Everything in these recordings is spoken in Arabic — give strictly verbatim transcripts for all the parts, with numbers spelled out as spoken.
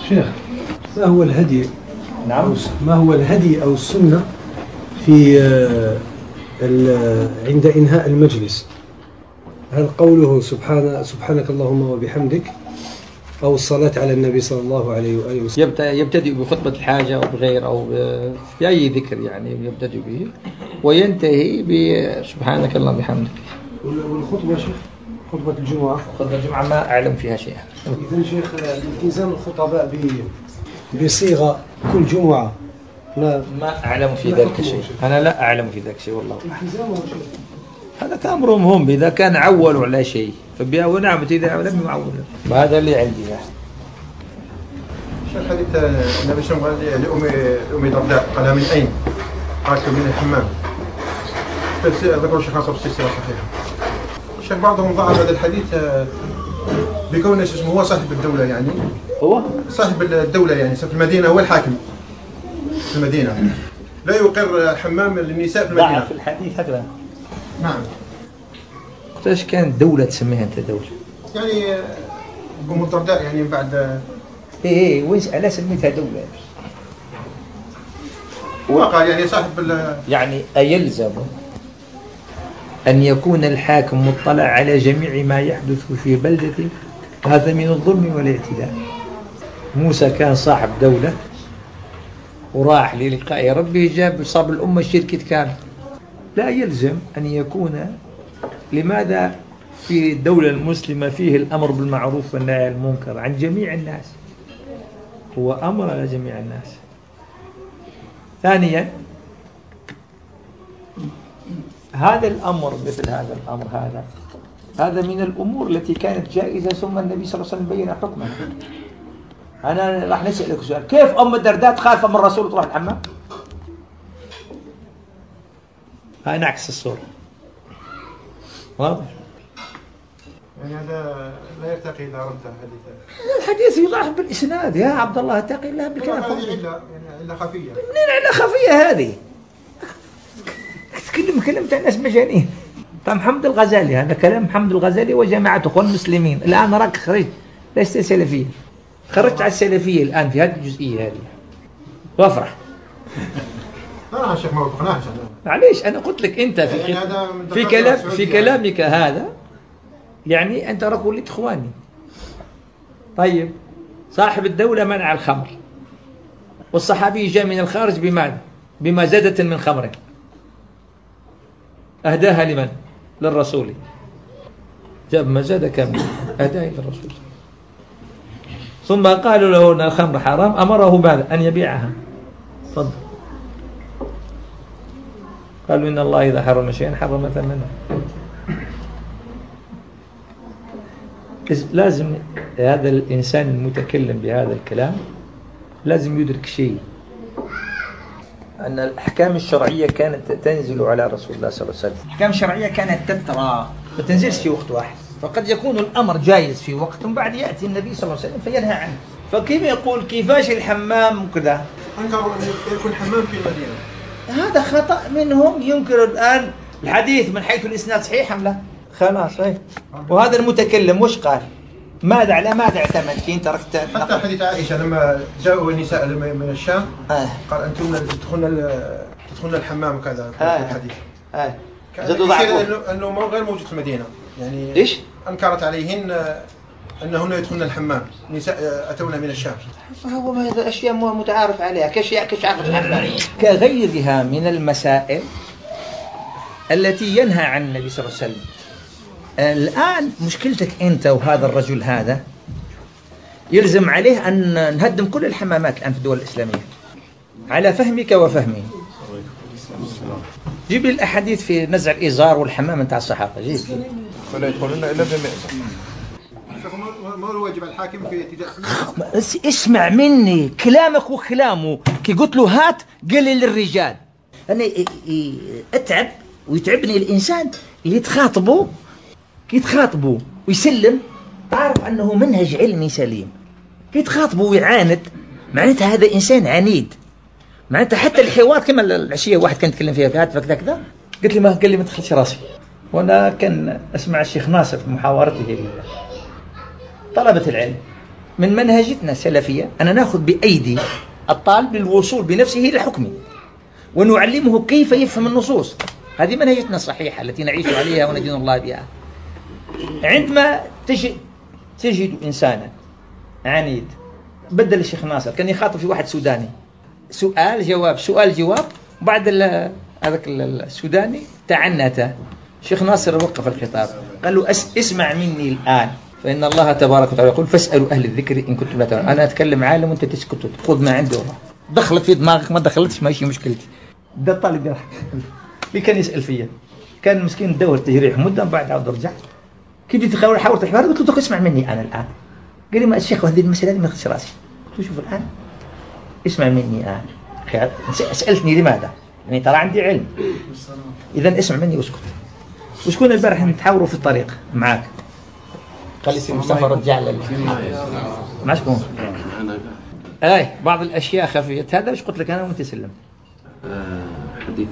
شيخ، ما هو الهدي؟ نعم. ما هو الهدي أو السنة في عند إنهاء المجلس؟ هل قوله سبحان سبحانك اللهم وبحمدك، أو الصلاة على النبي صلى الله عليه وآله وسلم؟ يبتدئ بخطبة الحاجة أو بغير أو بأي ذكر يعني يبتدئ به، وينتهي بسبحانك اللهم وبحمدك. والخطبة شيخ، خطبة الجمعة خطبة الجمعة ما أعلم فيها شيئا. إذن شيخ، التزام الخطباء بصيغة كل جمعة لا ما أعلم في ذلك شيء. أنا لا أعلم في ذلك شيء والله. هذا كأمرهم هم، إذا كان عولوا على شيء فبيا ونعم، إذا لم يعولوا هذا اللي عندي. شيخ، حديث النبي صلى الله عليه وسلم قال لأمي درداء قال من أين؟ قالت من الحمام. ذكروا الشيخ ناصر السلسلة صحيحة. الشيخ بعضهم ضعف هذا الحديث بكون اسمه هو صاحب الدولة، يعني هو صاحب الدولة يعني في المدينة، هو الحاكم في المدينة، لا يقر حمام للنساء في المدينة. ضعف الحديث هكذا. نعم. ايش كانت دولة تسميها أنت دولة؟ يعني أم الدرداء يعني بعد إيه إيه وين أنا سميتها دولة؟ وقال يعني صاحب ال يعني أيلزم أن يكون الحاكم مطلع على جميع ما يحدث في بلدته؟ هذا من الظلم والاعتداء. موسى كان صاحب دولة وراح للقاء ربه، جاب صاب الأمة شركة كامل. لا يلزم أن يكون. لماذا في الدولة المسلمة فيه الأمر بالمعروف والنهي عن المنكر عن جميع الناس؟ هو أمر على جميع الناس. ثانيا، هذا الأمر مثل هذا الأمر هذا هذا من الأمور التي كانت جائزة، ثم النبي صلى الله عليه وسلم بين حكمه. أنا راح نسألك سؤال، كيف أم الدرداء تخالف أمر الرسول تروح الحمام؟ هاي نعكس الصورة. واضح؟ يعني هذا لا يرتقي إلى رد الحديث. الحديث يضعف بالإسناد يا عبد الله، اتقي الله بالكلام. هذه علة يعني علة خفية. منين علة خفية هذه؟ تكلم كلمة الناس مجانين. طيب محمد الغزالي، هذا كلام محمد الغزالي وجماعته اخوان المسلمين. الآن راك خرجت ليست سلفية، خرجت على السلفية الآن في هذه الجزئية هذه، وافرح. لا يا شيخ ما وافقناش. معليش أنا قلت لك أنت في يعني في كلام في كلامك هذا يعني أنت راك وليت إخواني. طيب صاحب الدولة منع الخمر، والصحابي جاء من الخارج بماذا؟ بمزادة من خمره، أهداها لمن؟ للرسول. جاب مزادة كاملة أهداها للرسول، ثم قالوا له أن الخمر حرام، أمره بعد أن يبيعها. تفضل. قالوا إن الله إذا حرم شيئا حرم ثمنه. لازم هذا الإنسان المتكلم بهذا الكلام لازم يدرك شيء، أن الأحكام الشرعية كانت تنزل على رسول الله صلى الله عليه وسلم. الأحكام الشرعية كانت تترى، ما تنزلش في وقت واحد، فقد يكون الأمر جائز في وقت ثم بعد يأتي النبي صلى الله عليه وسلم فينهى عنه. فكيف يقول كيفاش الحمام وكذا؟ أنكروا أن يكون حمام في المدينة. هذا خطأ منهم. ينكر الآن الحديث من حيث الإسناد صحيح أم لا؟ خلاص ايه. وهذا المتكلم وش قال؟ ماذا على ماذا اعتمد؟ كي انت ركت حتى حديث عائشة لما جاءوا النساء من الشام آه. قال أنتم تدخلن تدخلن الحمام وكذا في آه. الحديث. آه. زادوا ضعفوا أنه غير موجود في المدينة. يعني إيش؟ أنكرت عليهن أنهن يدخلن الحمام، نساء أتونا من الشام. فهو هذا أشياء متعارف عليها كأشياء كشعب الحمام كغيرها من المسائل التي ينهى عن النبي صلى الله عليه وسلم. الآن مشكلتك أنت وهذا الرجل هذا يلزم عليه أن نهدم كل الحمامات الآن في الدول الإسلامية على فهمك وفهمي. جيب لي الأحاديث في نزع الإزار والحمام نتاع الصحابة. جيب فلا يدخلون إلا بمئزر. ما هو واجب الحاكم في اتجاه؟ اسمع مني كلامك وكلامه. كي قلت له هات قال لي للرجال. أنا أتعب ويتعبني الإنسان اللي تخاطبه كي تخاطبه ويسلم تعرف أنه منهج علمي سليم. كي تخاطبه ويعاند معناتها هذا إنسان عنيد. معناتها حتى الحوار كما العشية واحد كان يتكلم فيها هات كذا كذا قلت لي ما قال لي ما تدخلش راسي. وأنا كان أسمع الشيخ ناصر في محاورته طلبة العلم من منهجتنا السلفية أن نأخذ بأيدي الطالب للوصول بنفسه للحكم ونعلمه كيف يفهم النصوص. هذه منهجتنا الصحيحة التي نعيش عليها وندين الله بها. عندما تجد, تجد إنسانا عنيد، بدل الشيخ ناصر كان يخاطب في واحد سوداني، سؤال جواب سؤال جواب، بعد هذاك السوداني تعنته. الشيخ ناصر وقف الخطاب قال له أس اسمع مني الآن، فإن الله تبارك وتعالى يقول فاسألوا أهل الذكر إن كنتم لا تعلمون. أنا أتكلم عالم وأنت تسكت خذ ما عنده. دخلت في دماغك ما دخلتش ماشي مشكلتي. ده الطالب يضحك اللي كان يسأل فيا، كان مسكين دور تجريح مدة بعد عاود رجع. كيف بدي تحاول حاول تحوار؟ قلت له اسمع مني أنا الآن. قال لي ما الشيخ هذه المسألة ما يخص راسي. قلت له شوف الآن اسمع مني الآن. خير سألتني لماذا؟ يعني ترى عندي علم، إذا اسمع مني واسكت. وشكون البارح نتحاوروا في الطريق معاك؟ قال لي سي مصطفى رجع لي مع شكون؟ اي بعض الاشياء خفيه. هذا ايش قلت لك انا وانت سلمت؟ آه حديث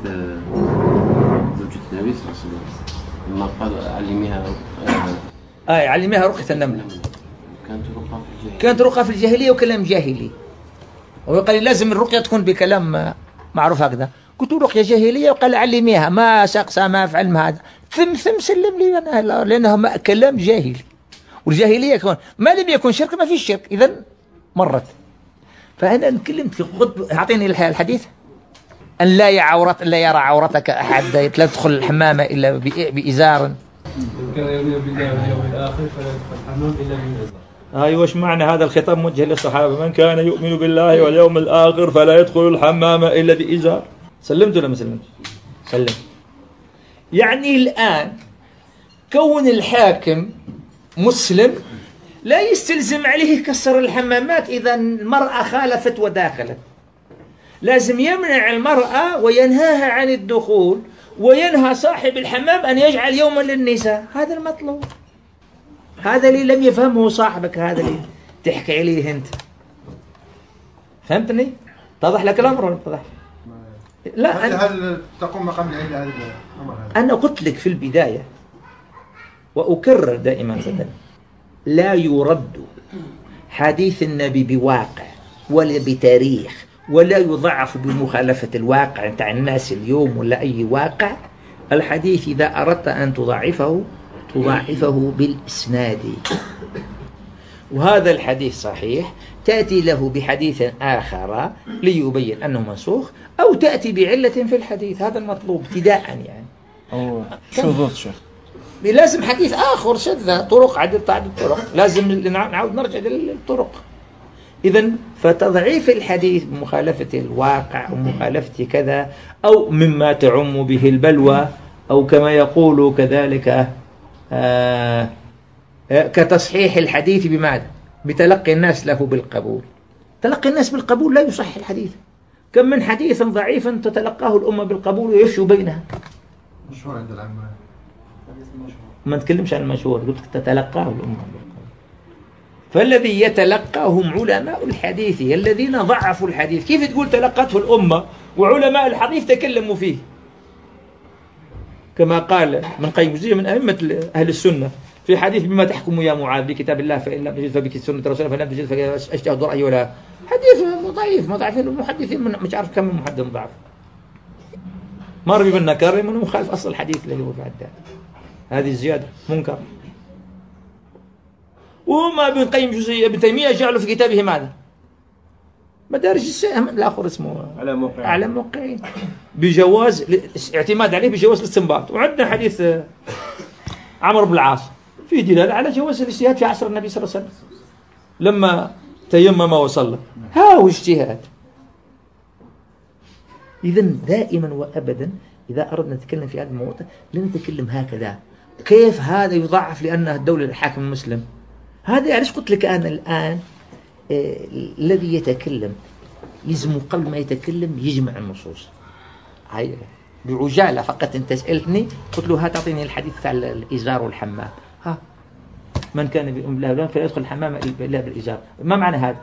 زوجة النبي صلى الله عليه وسلم لما قال علميها آه اي علميها رقية النملة. كانت رقى في الجاهلية كانت رقى في الجاهلية وكلام جاهلي، وقال لازم الرقية تكون بكلام معروف هكذا. قلت له رقية جاهلية وقال علميها ما سقسى ما فعل ما هذا ثم ثم سلم لي أنا، لأنها كلام جاهلي والجاهلية كمان ما لم يكن شرك ما فيش شرك، إذن مرت. فأنا نكلمت قلت أعطيني الحديث أن لا يعورت لا يرى عورتك أحد، لا تدخل الحمامة إلا بإزار. كان يؤمن بالله واليوم الآخر فلا يدخل الحمام إلا بإزار. أيوة وش معنى هذا الخطاب موجه للصحابة؟ من كان يؤمن بالله واليوم الآخر فلا يدخل الحمام إلا بإزار. سلمت ولا ما سلمت؟ سلم. يعني الآن كون الحاكم مسلم لا يستلزم عليه كسر الحمامات إذا المرأة خالفت وداخلت. لازم يمنع المرأة وينهاها عن الدخول، وينهى صاحب الحمام أن يجعل يوما للنساء. هذا المطلوب، هذا اللي لم يفهمه صاحبك، هذا اللي تحكي عليه أنت. فهمتني؟ اتضح لك الأمر ولا اتضح؟ لا هل, هل تقوم مقام العلة هذا الأمر هذا؟ أنا قلت لك في البداية وأكرر دائما أبدا، لا يرد حديث النبي بواقع ولا بتاريخ، ولا يضعف بمخالفة الواقع بتاع الناس اليوم ولا أي واقع. الحديث إذا أردت أن تضعفه تضعفه بالإسناد، وهذا الحديث صحيح تأتي له بحديث آخر ليبين أنه منسوخ، أو تأتي بعلة في الحديث. هذا المطلوب ابتداء يعني. أو شذوذ شيخ، لازم حديث آخر شذ طرق عدد عدد طرق، لازم نعود نرجع للطرق. إذن فتضعيف الحديث بمخالفة الواقع أو مخالفة كذا أو مما تعم به البلوى، أو كما يقول كذلك آه كتصحيح الحديث بماذا؟ بتلقي الناس له بالقبول. تلقي الناس بالقبول لا يصحح الحديث. كم من حديث ضعيف تتلقاه الأمة بالقبول ويفشو بينها. مشهور عند العامة. ما نتكلمش عن المشهور، قلت تتلقاه الأمة بالقبول. فالذي يتلقاه هم علماء الحديث الذين ضعفوا الحديث. كيف تقول تلقته الأمة وعلماء الحديث تكلموا فيه؟ كما قال ابن قيم الجوزية من أئمة أهل السنة في حديث بما تحكم يا معاذ بكتاب الله فإن لم تجد فبسنة رسوله فإن لم تجد فأجتهد رأيي ولا. حديث ضعيف مضاعفين المحدثين مش عارف كم من محدث ضعف. ما ربي من نكر من مخالف أصل الحديث الذي هو في عداد. هذه الزيادة منكر. وما ابن قيم الجوزية ابن تيمية جعله في كتابه ماذا؟ مدارج السهم الآخر اسمه على موقعين على موقعين بجواز اعتماد عليه بجواز الاستنباط. وعندنا حديث عمرو بن العاص فيه دلالة على جواز الاجتهاد في عصر النبي صلى الله عليه وسلم لما تيمم وصلى. ها هو اجتهاد. إذن دائما وأبدا إذا أردنا نتكلم في هذا الموضوع لا نتكلم هكذا. كيف هذا يضعف لأنه الدولة الحاكم المسلم؟ هذا علاش قلت لك أنا الآن آه الذي يتكلم لازم قبل ما يتكلم يجمع النصوص. هاي بعجالة فقط. أنت سألتني قلت له ها تعطيني الحديث تاع الإزار والحمام. ها من كان بالله فلا يدخل الحمام إلا بالإزار. ما معنى هذا؟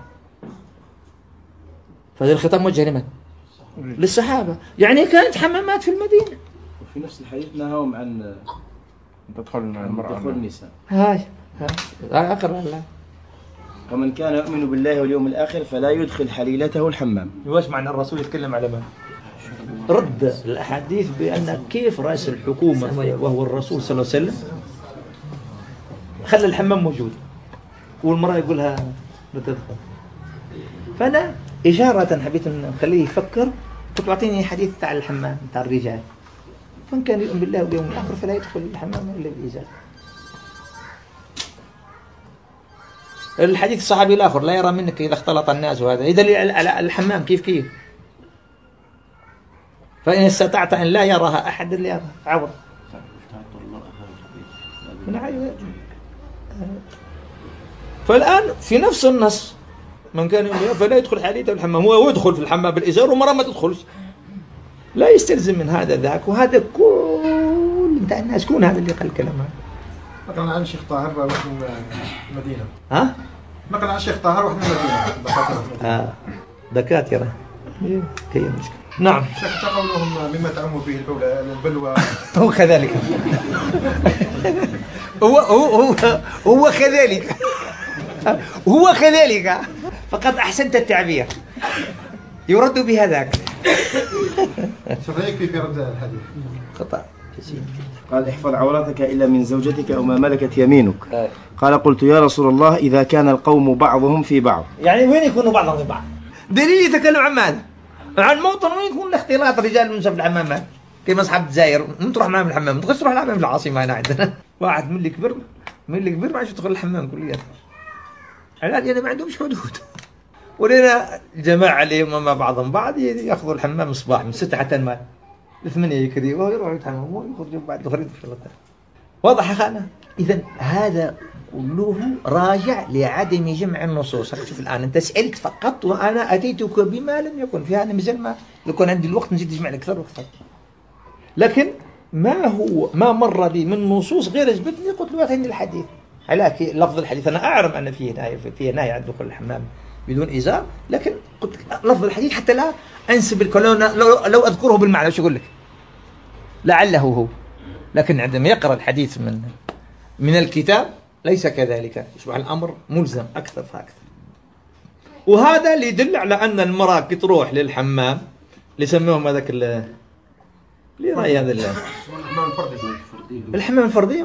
فهذا الخطاب موجه لمن؟ للصحابة. يعني كانت حمامات في المدينة. وفي نفس الحديث نهاهم عن تدخل المرأة تدخل النساء. هاي ها أقرأ الله ومن كان يؤمن بالله واليوم الآخر فلا يدخل حليلته الحمام. واش معنى الرسول يتكلم على من؟ رد الأحاديث بأن كيف رئيس الحكومة وهو الرسول صلى الله عليه وسلم خلى الحمام موجود والمرأة يقولها لا تدخل. فأنا إشارة حبيت أن نخليه يفكر، قلت أعطيني حديث تاع الحمام تاع الرجال، فمن كان يؤمن بالله واليوم الآخر فلا يدخل الحمام إلا بالإزار. الحديث الصحابي الآخر لا يرى منك إذا اختلط الناس، وهذا إذا الحمام كيف كيف، فإن استطعت أن لا يراها أحد اللي يراها عورة. فالآن في نفس النص من كان يؤمن فلا يدخل حليته الحمام، هو يدخل في الحمام بالإزار ومرة ما تدخلش، لا يستلزم من هذا ذاك. وهذا كل بتاع الناس، كون هذا اللي قال الكلام هذا. مثلا عن الشيخ طاهر واحد من المدينة. ها؟ مثلا عن الشيخ طاهر واحد من المدينة دكاترة. آه دكاترة. إيه هي المشكلة. نعم. شيخ قولهم مما تعم به البلوى البلوى. هو كذلك. هو هو هو هو كذلك. هو كذلك. فقد أحسنت التعبير. يرد بهذاك. شو رأيك في رد الحديث؟ خطأ. قال احفظ عورتك إلا من زوجتك أو ما ملكت يمينك. قال قلت يا رسول الله إذا كان القوم بعضهم في بعض. يعني وين يكونوا بعضهم في بعض؟ دليل يتكلم عن ماذا؟ عن موطن وين يكون الاختلاط رجال ونساء في الحمامات كما أصحاب الجزائر. من تروح معهم الحمام ما تقدرش تروح الحمام في العاصمة هنا عندنا. واحد من اللي كبر من اللي كبر ما عادش يدخل الحمام كليا. الآن ما عندهمش حدود. ولنا جماعة اللي هم مع بعضهم بعض يأخذوا الحمام الصباح من ستة حتى المال ثمانية يكري ويروحوا يتحمموا ويخرجوا بعد الغريب في الشغل. واضح خانة؟ إذا هذا كله راجع لعدم جمع النصوص. شوف الآن أنت سألت فقط وأنا أتيتك بما لم يكن فيها. أنا مازال ما لو كان عندي الوقت نزيد أجمع أكثر وأكثر. لكن ما هو ما مر لي من نصوص غير أثبتني قلت له أعطيني الحديث. على لفظ الحديث أنا أعلم أن فيه نهي فيه نهي عن دخول الحمام بدون إزار، لكن قلت لفظ الحديث حتى لا أنسب الكلام. لو, لو أذكره بالمعنى وش أقول لك لعله هو، لكن عندما يقرأ الحديث من من الكتاب ليس كذلك، يصبح الأمر ملزم أكثر فأكثر. وهذا اللي يدل على أن المرأة تروح للحمام اللي يسموهم هذاك اللي رأي هذا الحمام الفردي. الحمام الفردي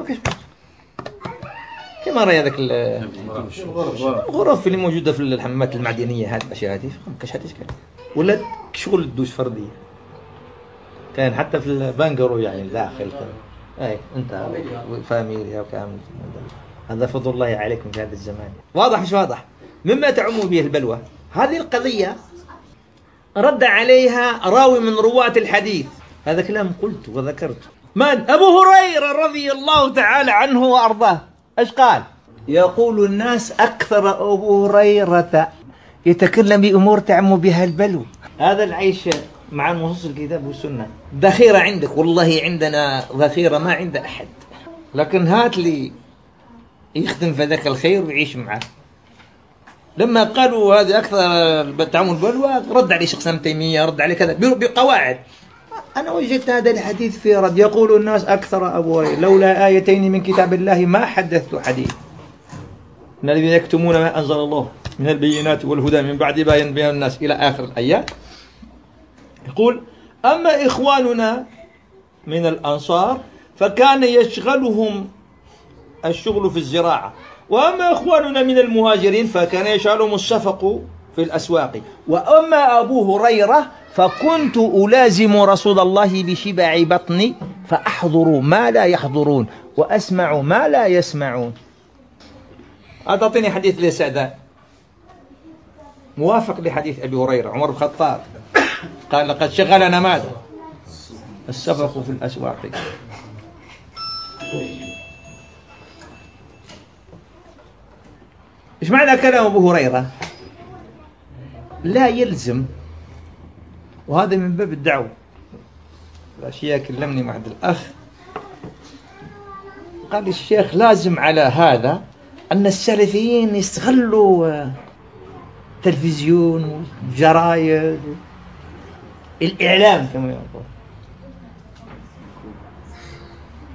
كما رأي هذاك الغرف اللي موجودة في الحمامات المعدنية. هذه الأشياء هذه كاش هذه إشكال ولا شغل الدوش فردية كان حتى في البانجرو يعني داخل أي أنت فاميليا وكامل. هذا فضل الله عليكم في هذا الزمان. واضح مش واضح؟ مما تعم به البلوى هذه القضية رد عليها راوي من رواة الحديث. هذا كلام قلت وذكرت. من؟ أبو هريرة رضي الله تعالى عنه وأرضاه. إيش قال؟ يقول الناس أكثر أبو هريرة يتكلم بأمور تعم بها البلوى. هذا العيش مع نصوص الكتاب والسنة ذخيرة عندك، والله عندنا ذخيرة ما عند أحد. لكن هات لي يخدم في ذاك الخير ويعيش معه. لما قالوا هذه أكثر تعم البلوى رد عليه شيخ ابن تيمية، رد عليه كذا بقواعد. أنا وجدت هذا الحديث في رد. يقول الناس أكثر أبو هريرة لولا آيتين من كتاب الله ما حدثت حديث. إن الذين يكتمون ما أنزل الله من البينات والهدى من بعد بيان بين الناس إلى آخر الآيات. يقول أما إخواننا من الأنصار فكان يشغلهم الشغل في الزراعة، وأما إخواننا من المهاجرين فكان يشغلهم السفق في الأسواق، وأما أبو هريرة فكنت ألازم رسول الله بشبع بطني فأحضر ما لا يحضرون وأسمع ما لا يسمعون. أعطيني حديث لي سعدان موافق لحديث أبي هريرة. عمر بن الخطاب قال لقد شغلنا ماذا؟ السفق في الأسواق. إيش معنى كلام أبو هريرة؟ لا يلزم، وهذا من باب الدعوة. الأشياء كلمني مع الأخ قال الشيخ لازم على هذا أن السلفيين يستغلوا تلفزيون وجرايد الإعلام كما يقول.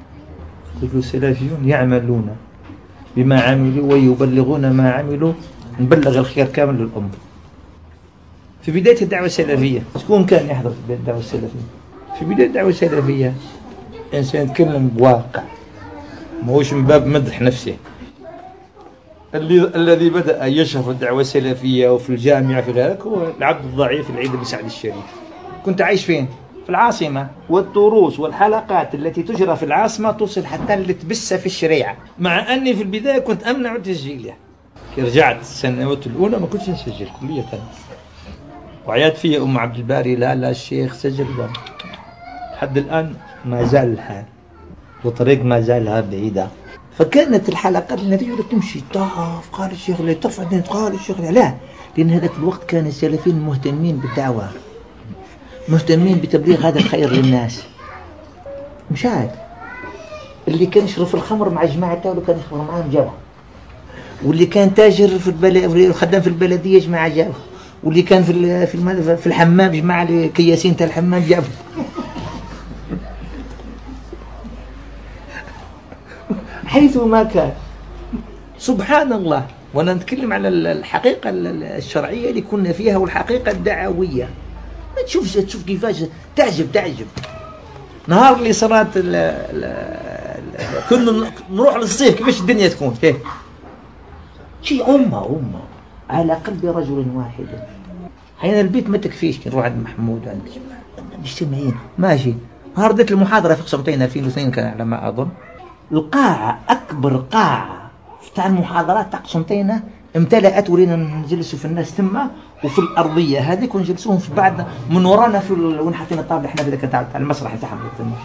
قلت السلفيون يعملون بما عملوا ويبلغون ما عملوا نبلغ الخير كامل للأمة. في بداية الدعوة السلفية شكون كان يحضر في بداية الدعوة السلفية؟ في بداية الدعوة السلفية إنسان يتكلم بواقع، ما هوش من باب مدح نفسه. اللي الذي بدأ يشهر الدعوة السلفية وفي الجامعة في ذلك هو العبد الضعيف العيد بن سعد الشريف. كنت عايش فين؟ في العاصمة، والدروس والحلقات التي تجرى في العاصمة توصل حتى اللي تبث في الشريعة، مع أني في البداية كنت أمنع تسجيلها. رجعت السنوات الأولى ما كنتش نسجل كلية، وعيات فيها أم عبد الباري لا لا الشيخ سجل بقى. لحد الآن ما زال الحال وطريق ما زالها بعيدة. فكانت الحلقات التي تمشي طاف قال الشيخ اللي ترفع قال الشيخ لا، لأن هذاك الوقت كان السلفيين مهتمين بالدعوة، مهتمين بتبليغ هذا الخير للناس. مشاهد اللي كان يشرب الخمر مع جماعة تاولو كان يخبر معاهم جابه، واللي كان تاجر في البلد خدام في البلدية جماعة جابه، واللي كان في في في الحمام جماعة كياسين تاع الحمام جابه. حيث ما كان سبحان الله. وانا نتكلم على الحقيقة الشرعية اللي كنا فيها والحقيقة الدعوية. ما تشوف تشوف كيفاش تعجب تعجب. نهار اللي صارت كنا نروح للصيف كيفاش الدنيا تكون فيه شيء أمة أمة على قلب رجل واحد. حين البيت ما تكفيش كي نروح عند محمود عند مجتمعين ماشي. نهار ديك المحاضرة في قسنطينة ألفين واثنين كان على ما أظن، القاعة أكبر قاعة تاع المحاضرات تاع قسنطينة امتلأت، ولينا نجلسوا في الناس ثم وفي الأرضية هذيك ونجلسوهم في بعد من ورانا في ال... وين حاطين الطابلة احنا بذاك تاع المسرح تاعهم.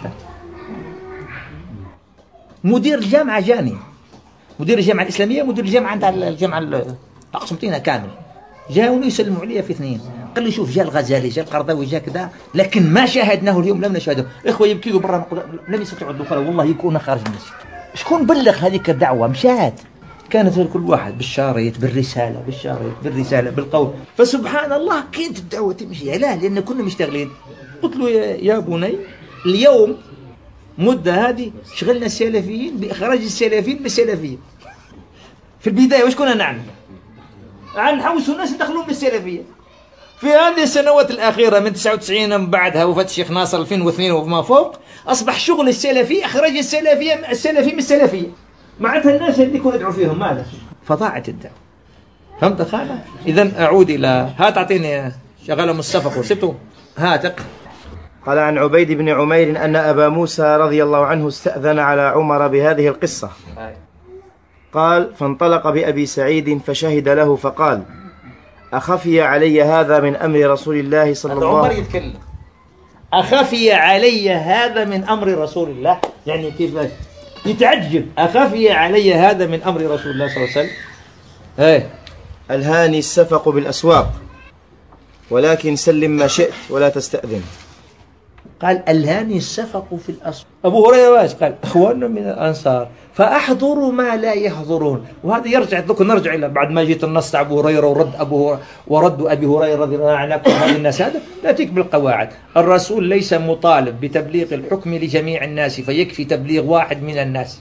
مدير الجامعة جاني، مدير الجامعة الإسلامية، مدير الجامعة تاع الجامعة تاع قسنطينة كامل جاوني يسلموا عليا في اثنين. قال لي شوف جاء الغزالي جاء القرضاوي جاء كذا، لكن ما شاهدناه اليوم لم نشاهده. اخوه يبكيوا برا لم يستطيعوا الدخول والله يكون خارج المسجد. شكون بلغ هذيك الدعوة؟ مشاهد كانت كل واحد بالشاريط بالرسالة بالشاريط بالرسالة بالقول. فسبحان الله كانت الدعوة تمشي. لا لأن كنا مشتغلين. قلت له يا بني اليوم مدة هذه شغلنا السلفيين بإخراج السلفيين بالسلفية. في البداية وش كنا نعمل؟ عن حوسوا الناس يدخلون بالسلفية. في هذه السنوات الأخيرة من تسعة وتسعين من بعدها وفاة الشيخ ناصر ألفين واثنين وما فوق أصبح شغل السلفي إخراج السلفية السلفي من السلفية. معناتها الناس اللي كنا ندعو فيهم ماذا؟ فضاعت الدعوة. فهمت خالة؟ إذن أعود إلى هات أعطيني شغالة مصطفى وسبته هات. قال عن عبيد بن عمير أن أبا موسى رضي الله عنه استأذن على عمر بهذه القصة. قال فانطلق بأبي سعيد فشهد له فقال أخفي علي هذا من أمر رسول الله صلى الله عليه وسلم. يتكلم أخفي علي هذا من أمر رسول الله، يعني كيف يتعجب. أخفي علي هذا من أمر رسول الله صلى الله عليه وسلم. ايه الهاني السفق بالأسواق ولكن سلم ما شئت ولا تستأذن. قال الهاني السفق في الأسواق. أبو هريرة واش قال إخواننا من الأنصار فأحضروا ما لا يحضرون. وهذا يرجع لكم نرجع إلى بعد ما جيت النص تاع أبو هريرة ورد أبو ورد أبي هريرة رضي الله عنه هذه الناس. هذا نأتيك بالقواعد. الرسول ليس مطالب بتبليغ الحكم لجميع الناس، فيكفي تبليغ واحد من الناس.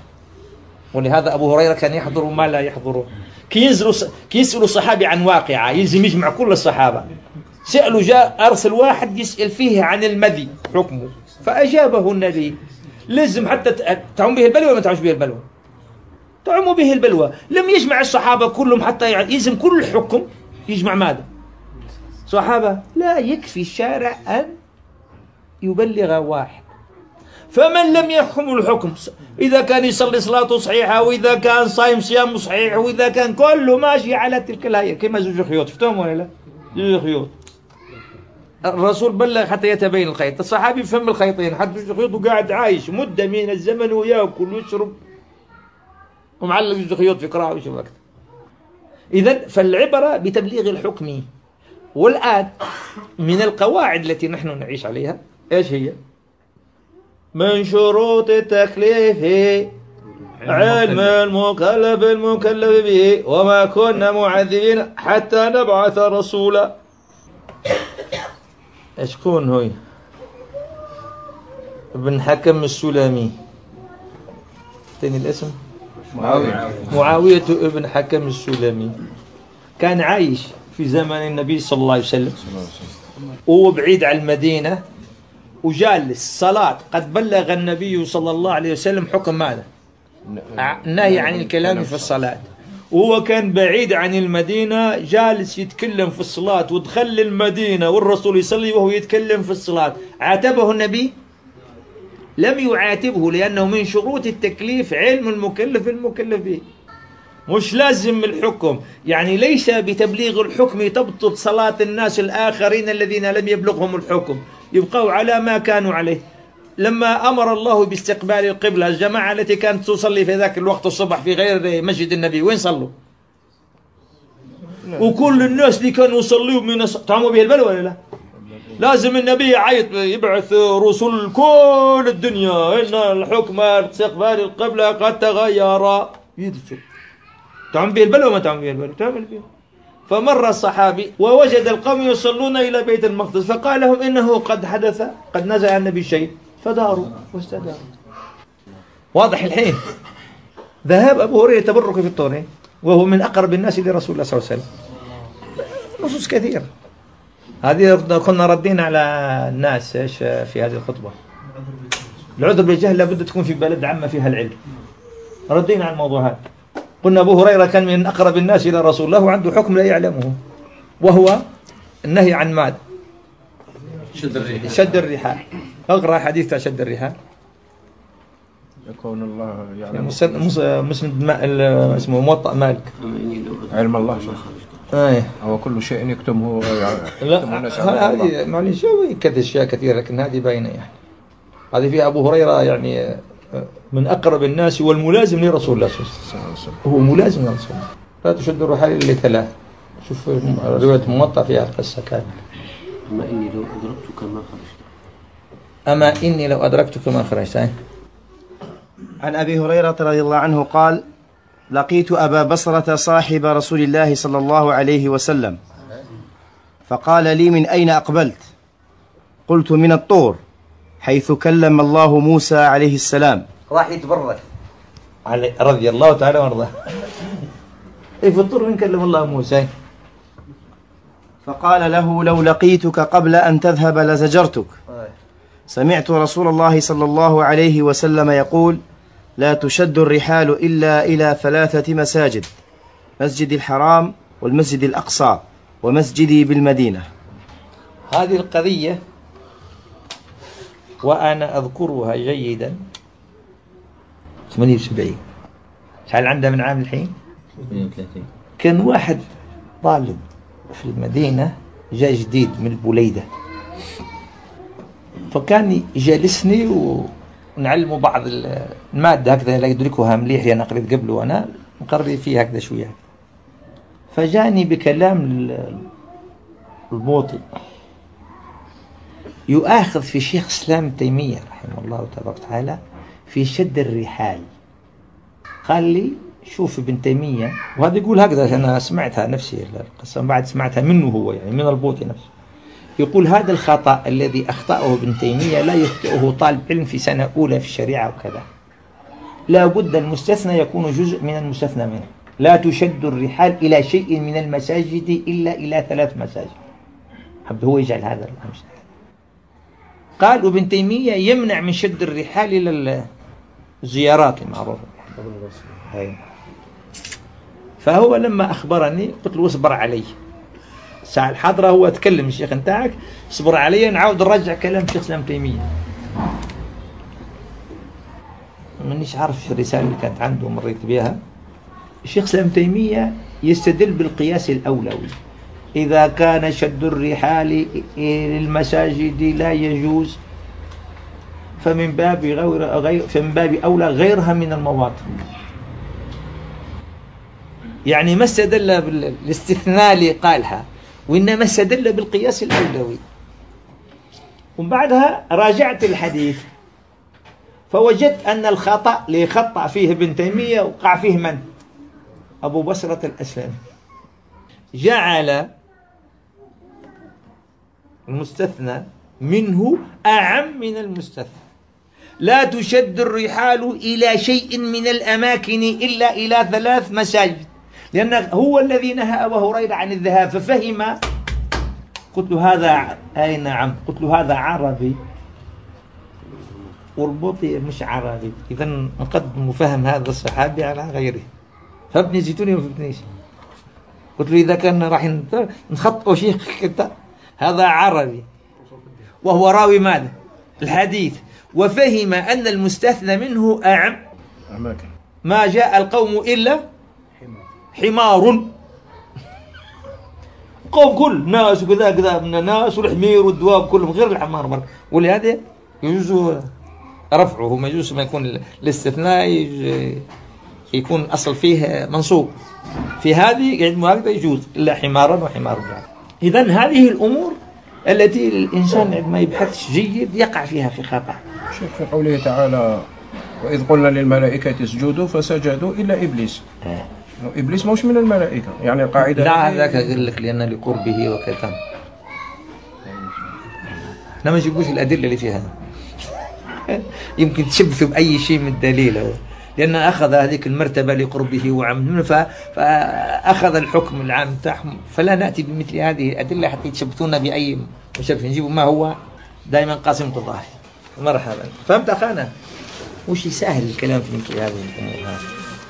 ولهذا أبو هريرة كان يحضر ما لا يحضرون. كي ينزلوا كي يسألوا الصحابي عن واقعة يلزم يجمع كل الصحابة. سألوا جاء أرسل واحد يسأل فيه عن المذي حكمه فأجابه النبي. لازم حتى تعم به البلوى ولا ما تعمش به البلوى؟ تعم به البلوى. لم يجمع الصحابة كلهم حتى يلزم كل حكم يجمع ماذا؟ صحابة لا يكفي الشارع أن يبلغ واحد. فمن لم يحكم الحكم إذا كان يصلي صلاته صحيحة وإذا كان صايم صيام صحيح وإذا كان كله ماشي على تلك الهيئة كما زوج خيوط. شفتهم ولا لا؟ زوج خيوط. الرسول بلغ حتى يتبين الخيط، الصحابي فهم الخيطين حتى زوج خيوط وقاعد عايش مدة من الزمن ويأكل ويشرب ومعلق زوج خيوط في قراءة ويشوف وقت. إذن فالعبرة بتبليغ الحكم. والآن من القواعد التي نحن نعيش عليها إيش هي؟ من شروط التكليف علم المكلف المكلف به وما كنا معذبين حتى نبعث رسولا. اشكون هو؟ ابن حكم السلمي. تاني الاسم معاوية. معاوية ابن حكم السلمي كان عايش في زمن النبي صلى الله عليه وسلم وهو بعيد عن المدينة، وجالس صلاة قد بلغ النبي صلى الله عليه وسلم حكم ماذا؟ النهي عن الكلام في الصلاة، وهو كان بعيد عن المدينة جالس يتكلم في الصلاة، ودخل المدينة والرسول يصلي وهو يتكلم في الصلاة. عاتبه النبي؟ لم يعاتبه، لأنه من شروط التكليف علم المكلف المكلف به، مش لازم الحكم. يعني ليس بتبليغ الحكم تبطل صلاة الناس الآخرين الذين لم يبلغهم الحكم، يبقوا على ما كانوا عليه. لما أمر الله باستقبال القبلة، الجماعة التي كانت تصلي في ذاك الوقت الصبح في غير مسجد النبي وين صلوا؟ وكل الناس اللي كانوا يصلوا من تعموا به البلوى ولا لا؟ لازم النبي يعيط يبعث رسل كل الدنيا إن الحكم استقبال القبلة قد تغير، يدسوا تعمل به البلوى ما تعمل به البلوى؟ تعمل به. فمر الصحابي ووجد القوم يصلون إلى بيت المقدس، فقال لهم إنه قد حدث قد نزل عن النبي شيء، فداروا واستداروا. واضح الحين؟ ذهاب أبو هريرة تبرك في الطور وهو من أقرب الناس لرسول الله صلى الله عليه وسلم. نصوص كثيرة. هذه كنا ردينا على الناس إيش في هذه الخطبة. العذر بالجهل لابد تكون في بلد عامة فيها العلم. ردينا على الموضوع هذا. قلنا أبو هريرة كان من أقرب الناس إلى رسول الله وعنده حكم لا يعلمه، وهو النهي عن ماذا؟ شد الرحال. شد الرحال. اقرأ حديث شد الرحال. يكون الله يعلم. مسند اسمه موطأ مالك. علم الله ايه هو كل شيء يكتمه. لا هذه معلش كذا أشياء كثيرة، لكن هذه باينة يعني. هذه فيها أبو هريرة يعني من أقرب الناس والملازم لرسول الله صلى الله عليه وسلم، هو ملازم لرسول الله. لا تشد الرحال إلا لثلاث. شوف رواية موطأ فيها القصة كاملة. أما إني لو أدركتك ما خرجت. أما إني لو أدركتك ما خرجت. عن أبي هريرة رضي الله عنه قال: لقيت أبا بصرة صاحب رسول الله صلى الله عليه وسلم، فقال لي: من أين أقبلت؟ قلت: من الطور، حيث كلم الله موسى عليه السلام. راح يتبرك علي رضي الله تعالى وارضاه. إيه في الطور من كلم الله موسى؟ فقال له: لو لقيتك قبل أن تذهب لزجرتك. سمعت رسول الله صلى الله عليه وسلم يقول: لا تشد الرحال إلا إلى ثلاثة مساجد: مسجد الحرام، والمسجد الأقصى، ومسجدي بالمدينة. هذه القضية وأنا أذكرها جيدا ثمانية وسبعين. هل عندها من عام الحين؟ كان واحد طالب في المدينة جاء جديد من البوليدة، فكان يجالسني ونعلمه بعض المادة هكذا لا يدركها مليح، لأن قريت قبله وأنا مقرر فيها هكذا شوية. فجاني بكلام البوطي يؤاخذ في شيخ اسلام تيمية رحمه الله تبارك وتعالى في شد الرحال. قال لي: شوف ابن تيمية، وهذا يقول هكذا، أنا سمعتها نفسي القصة بعد سمعتها منه هو يعني من البوطي نفسه، يقول: هذا الخطأ الذي أخطأه ابن تيمية لا يخطئه طالب علم في سنة أولى في الشريعة وكذا، لا بد المستثنى يكون جزء من المستثنى منه. لا تشد الرحال إلى شيء من المساجد إلا إلى ثلاث مساجد. حب هو يجعل هذا الأمر. قال ابن تيمية يمنع من شد الرحال إلى الزيارات المعروفة. فهو لما أخبرني قلت له: اصبر علي، الساعة الحاضرة هو تكلم الشيخ نتاعك، اصبر علي نعاود نرجع كلام شيخ اسلام تيمية. مانيش عارف الرسالة اللي كانت عنده مريت بها. الشيخ اسلام تيمية يستدل بالقياس الأولوي: إذا كان شد الرحال للمساجد لا يجوز فمن باب غير فمن باب أولى غيرها من المواطن. يعني ما استدل بالاستثناء اللي قالها، وإنما استدل بالقياس الأولوي. وبعدها راجعت الحديث فوجدت أن الخطأ اللي خطأ فيه ابن تيمية وقع فيه من؟ أبو بصرة الأسلمي. جعل المستثنى منه أعم من المستثنى. لا تشد الرحال إلى شيء من الأماكن إلا إلى ثلاث مساجد، لأن هو الذي نهى أبا هريرة عن الذهاب ففهم. قلت له هذا أي نعم، قلت له هذا عربي وربطي مش عربي، إذا نقدم فهم هذا الصحابي على غيره. فابني زيتوني وما فهمتنيش. قلت له إذا كان راح نخطئ شيخ كنت هذا عربي وهو راوي ماذا؟ الحديث، وفهم أن المستثنى منه أعم ما جاء القوم إلا حمار. قوم كل ناس وكذا كذا من الناس والحمير والدواب كلهم غير الحمار مرة. ولهذا يجوز رفعه، ما يجوز ما يكون الاستثناء يكون أصل فيه منصوب. في هذه هكذا يجوز إلا حمارا وحمار بعد. إذن هذه الأمور التي الإنسان عندما يبحث جيد يقع فيها في خطأ. شيخ في قوله تعالى وإذ قلنا للملائكة اسجدوا فسجدوا إلا إبليس. آه. إبليس مش من الملائكة يعني القاعدة. لا هذاك أقول لك لأن لقربه وكذا. أنا ما نجيبوش الأدلة اللي فيها. يمكن تشبثوا بأي شيء من الدليل، لأن أخذ هذيك المرتبة لقربه وعم فأخذ الحكم العام تاعهم. فلا نأتي بمثل هذه الأدلة حتى يتشبثون بأي مشبث، نجيبوا ما هو دائما قاسمة الظاهر. مرحبا. فهمت أخانا؟ وش يسهل الكلام في مثل هذه الأمور هذه.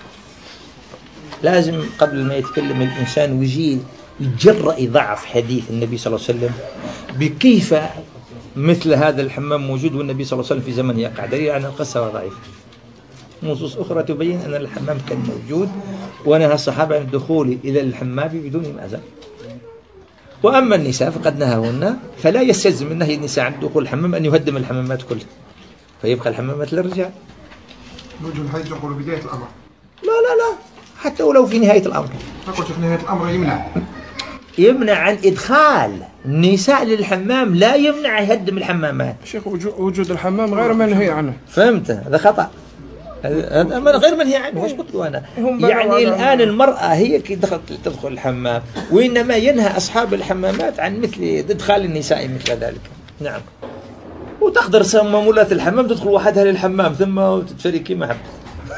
لازم قبل ما يتكلم الإنسان ويجي يتجرأ يضعف حديث النبي صلى الله عليه وسلم بكيف مثل هذا الحمام موجود والنبي صلى الله عليه وسلم في زمنه يقع، دليل أن القصة ضعيفة. نصوص أخرى تبين أن الحمام كان موجود ونهى الصحابة عن الدخول إلى الحمام بدون مأذن. وأما النساء فقد نهاهن، فلا يستلزم من نهي النساء عن دخول الحمام أن يهدم الحمامات كلها، فيبقى الحمامات للرجال. وجه الحديث يقول بداية الأمر. لا لا لا، حتى ولو في نهاية الأمر. أقول في نهاية الأمر يمنع يمنع عن إدخال النساء للحمام، لا يمنع يهدم الحمامات. شيخ وجود الحمام غير منهي عنه. فهمت؟ هذا خطأ، هذا غير منهي عنه. وش قلت له أنا؟ يعني الآن المرأة هي كي دخلت تدخل الحمام، وإنما ينهى أصحاب الحمامات عن مثل إدخال النساء مثل ذلك. نعم. وتقدر سما مولاة الحمام تدخل وحدها للحمام ثم تتفرقي ما حب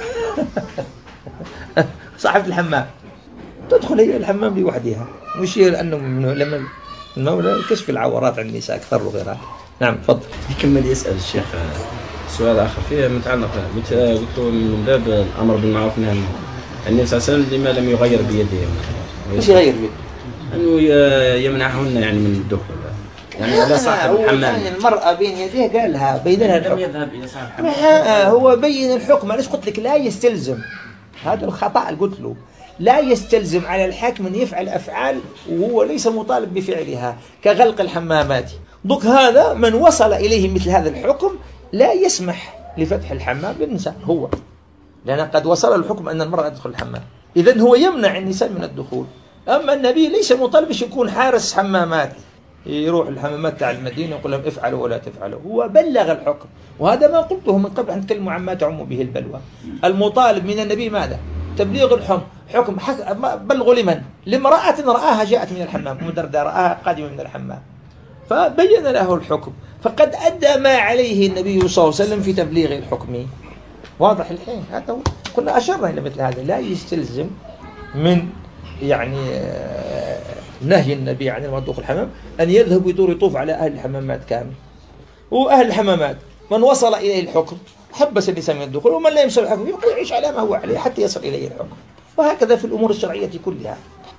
صاحبة الحمام تدخل هي الحمام لوحدها، مش لأنه لما المولى كشف العورات عن النساء أكثر وغيرها. نعم تفضل. يكمل يسأل الشيخ سؤال آخر فيه متعلق، قلت قلت من باب الأمر بالمعروف والنهي عن المنكر. النبي صلى الله عليه وسلم لما لم يغير بيده، ايش يغير بيده؟ أنه يمنعهن يعني من الدخول، يعني لا صاحب الحمام. المرأة بين يديه قالها بين لها الحكم. لم يذهب إلى صاحب الحمام. هو بين الحكم. أنا قلت لك لا يستلزم، هذا الخطأ اللي قلت له، لا يستلزم على الحاكم أن يفعل أفعال وهو ليس مطالب بفعلها كغلق الحمامات. ضك هذا من وصل إليه مثل هذا الحكم لا يسمح لفتح الحمام للنساء هو، لأن قد وصل الحكم أن المرأة تدخل الحمام، إذن هو يمنع النساء من الدخول. أما النبي ليس مطالب يكون حارس حمامات يروح الحمامات تاع المدينة ويقول لهم افعلوا ولا تفعلوا، هو بلغ الحكم. وهذا ما قلته من قبل أن نتكلم عن ما تعم به البلوى. المطالب من النبي ماذا؟ تبليغ الحكم. حكم بلغوا لمن؟ لامرأة رآها جاءت من الحمام، أم درداء رآها قادمة من الحمام، فبين له الحكم، فقد أدى ما عليه النبي صلى الله عليه وسلم في تبليغ الحكم. واضح الحين؟ هذا كنا أشرنا إلى مثل هذا. لا يستلزم من يعني نهي النبي عن المنطوق الحمام أن يذهب ويدور يطوف على أهل الحمامات كامل. وأهل الحمامات من وصل إليه الحكم حبس النساء من الدخول، ومن لا يمشي الحكم يبقى يعيش على ما هو عليه حتى يصل إليه الحكم. وهكذا في الأمور الشرعية كلها.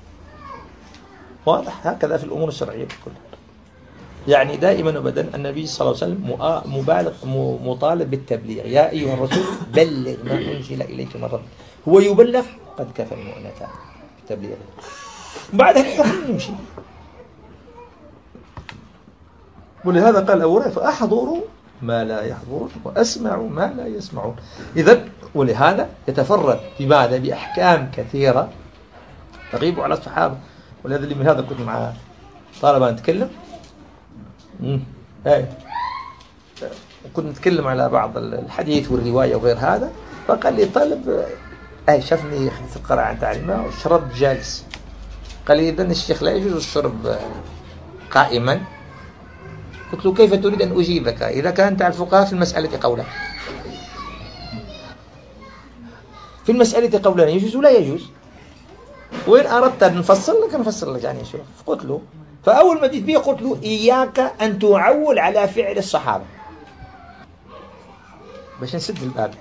واضح؟ هكذا في الأمور الشرعية كلها. يعني دائما وابدا النبي صلى الله عليه وسلم مبالغ مطالب بالتبليغ. يا أيها الرسول بلغ ما أنزل إليك من ربك. هو يبلغ قد كفى المؤنتان بالتبليغ، بعدها الحكم يمشي. ولهذا قال أبو هريرة فأحضروا ما لا يحضرون وأسمعوا ما لا يسمعون. إذن ولهذا يتفرد بماذا؟ بأحكام كثيرة تغيب على الصحابة. ولهذا اللي من هذا كنت مع طالبا نتكلم ايه كنت نتكلم على بعض الحديث والرواية وغير هذا، فقال لي طالب ايه شافني خدت القرعة عن تعليمها وشرب جالس، قال لي إذن الشيخ لا يجوز الشرب قائما. قلت له كيف تريد أن أجيبك إذا كانت على الفقهاء في المسألة قولان، في المسألة قولان يجوز ولا يجوز. وين أردت أن نفصل لك نفصل لك يعني شوف. قلت له فأول ما جيت بيه قلت له إياك أن تعول على فعل الصحابة باش نسد الباب.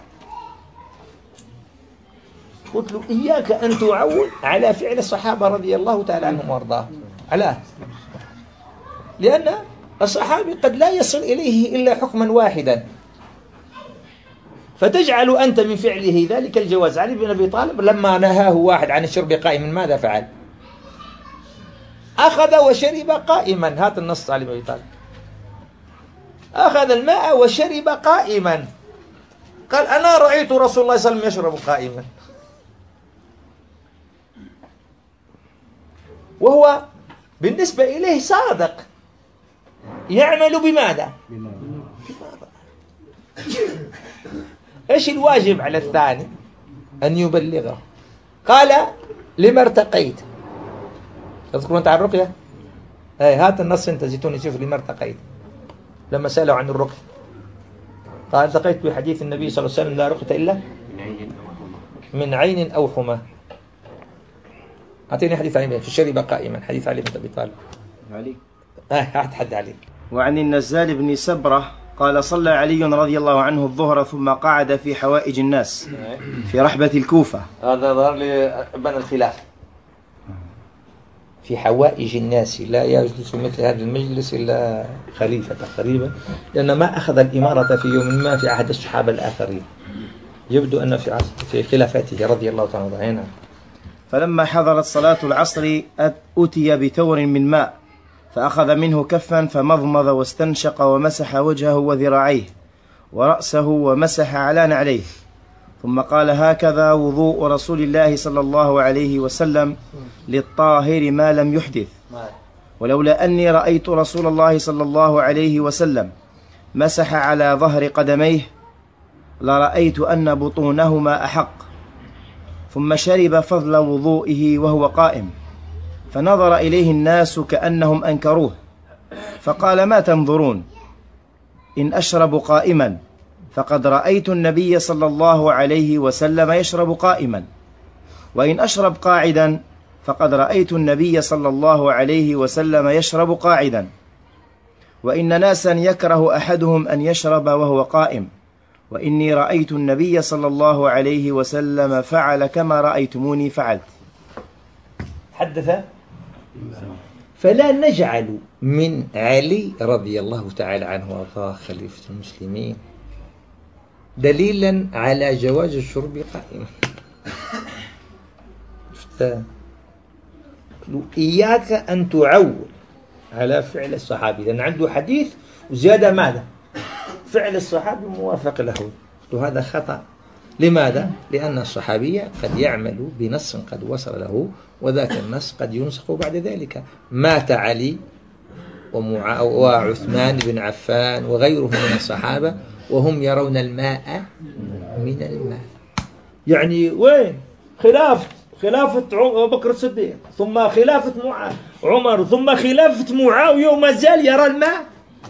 قلت له إياك أن تعول على فعل الصحابة رضي الله تعالى عنهم وارضاهم. علاه؟ لأن الصحابي قد لا يصل إليه إلا حكما واحدا، فتجعل أنت من فعله ذلك الجواز. علي بن أبي طالب لما نهاه واحد عن الشرب قائما ماذا فعل؟ أخذ وشرب قائما. هات النص علي بن أبي طالب. أخذ الماء وشرب قائما. قال أنا رأيت رسول الله صلى الله عليه وسلم يشرب قائما. وهو بالنسبة إليه صادق، يعمل بماذا؟ إيش الواجب على الثاني؟ أن يبلغه. قال لما ارتقيت؟ تذكرون عن الرقية؟ هاي هات النص انت زيتوني شوف لما ارتقيت. لما سألوا عن الرقية قال التقيت بحديث النبي صلى الله عليه وسلم لا رقية إلا من عين أو حمى. أعطيني حديث علي في الشرب قائما، حديث علي بن أبي طالب. علي آه هات حد علي. وعن النزال بن سبرة قال صلى علي رضي الله عنه الظهر ثم قعد في حوائج الناس في رحبة الكوفة. هذا ظهر لي بنى الخلاف في حوائج الناس، لا يجلس مثل هذا المجلس إلا خليفة تقريبا، لأن ما أخذ الإمارة في يوم ما في عهد الصحابة الآخرين، يبدو أن في في خلافته رضي الله تعالى عنه. فلما حضرت صلاة العصر أتي بثور من ماء فأخذ منه كفا فمضمض واستنشق ومسح وجهه وذراعيه ورأسه ومسح على نعليه، ثم قال هكذا وضوء رسول الله صلى الله عليه وسلم للطاهر ما لم يحدث، ولولا أني رأيت رسول الله صلى الله عليه وسلم مسح على ظهر قدميه لرأيت أن بطونهما أحق. ثم شرب فضل وضوئه وهو قائم، فنظر إليه الناس كأنهم أنكروه، فقال ما تنظرون؟ إن أشرب قائما فقد رأيت النبي صلى الله عليه وسلم يشرب قائما، وإن أشرب قاعدا فقد رأيت النبي صلى الله عليه وسلم يشرب قاعدا، وإن ناسا يكره أحدهم أن يشرب وهو قائم، وإني رأيت النبي صلى الله عليه وسلم فعل كما رأيتموني فعلت. حدث فلا نجعل من علي رضي الله تعالى عنه وارضاه خليفة المسلمين دليلا على جواز الشرب قائما. إياك أن تعول على فعل الصحابي، لأن عنده حديث وزيادة ماذا؟ فعل الصحابي موافق له، وهذا خطأ. لماذا؟ لأن الصحابي قد يعمل بنص قد وصل له، وذاك النص قد ينسخ بعد ذلك. مات علي ومع... وعثمان بن عفان وغيرهم من الصحابة وهم يرون الماء من الماء. يعني وين خلافة خلافة أبو بكر الصديق، ثم خلافة مع... عمر، ثم خلافة معاوية وما زال يرى الماء،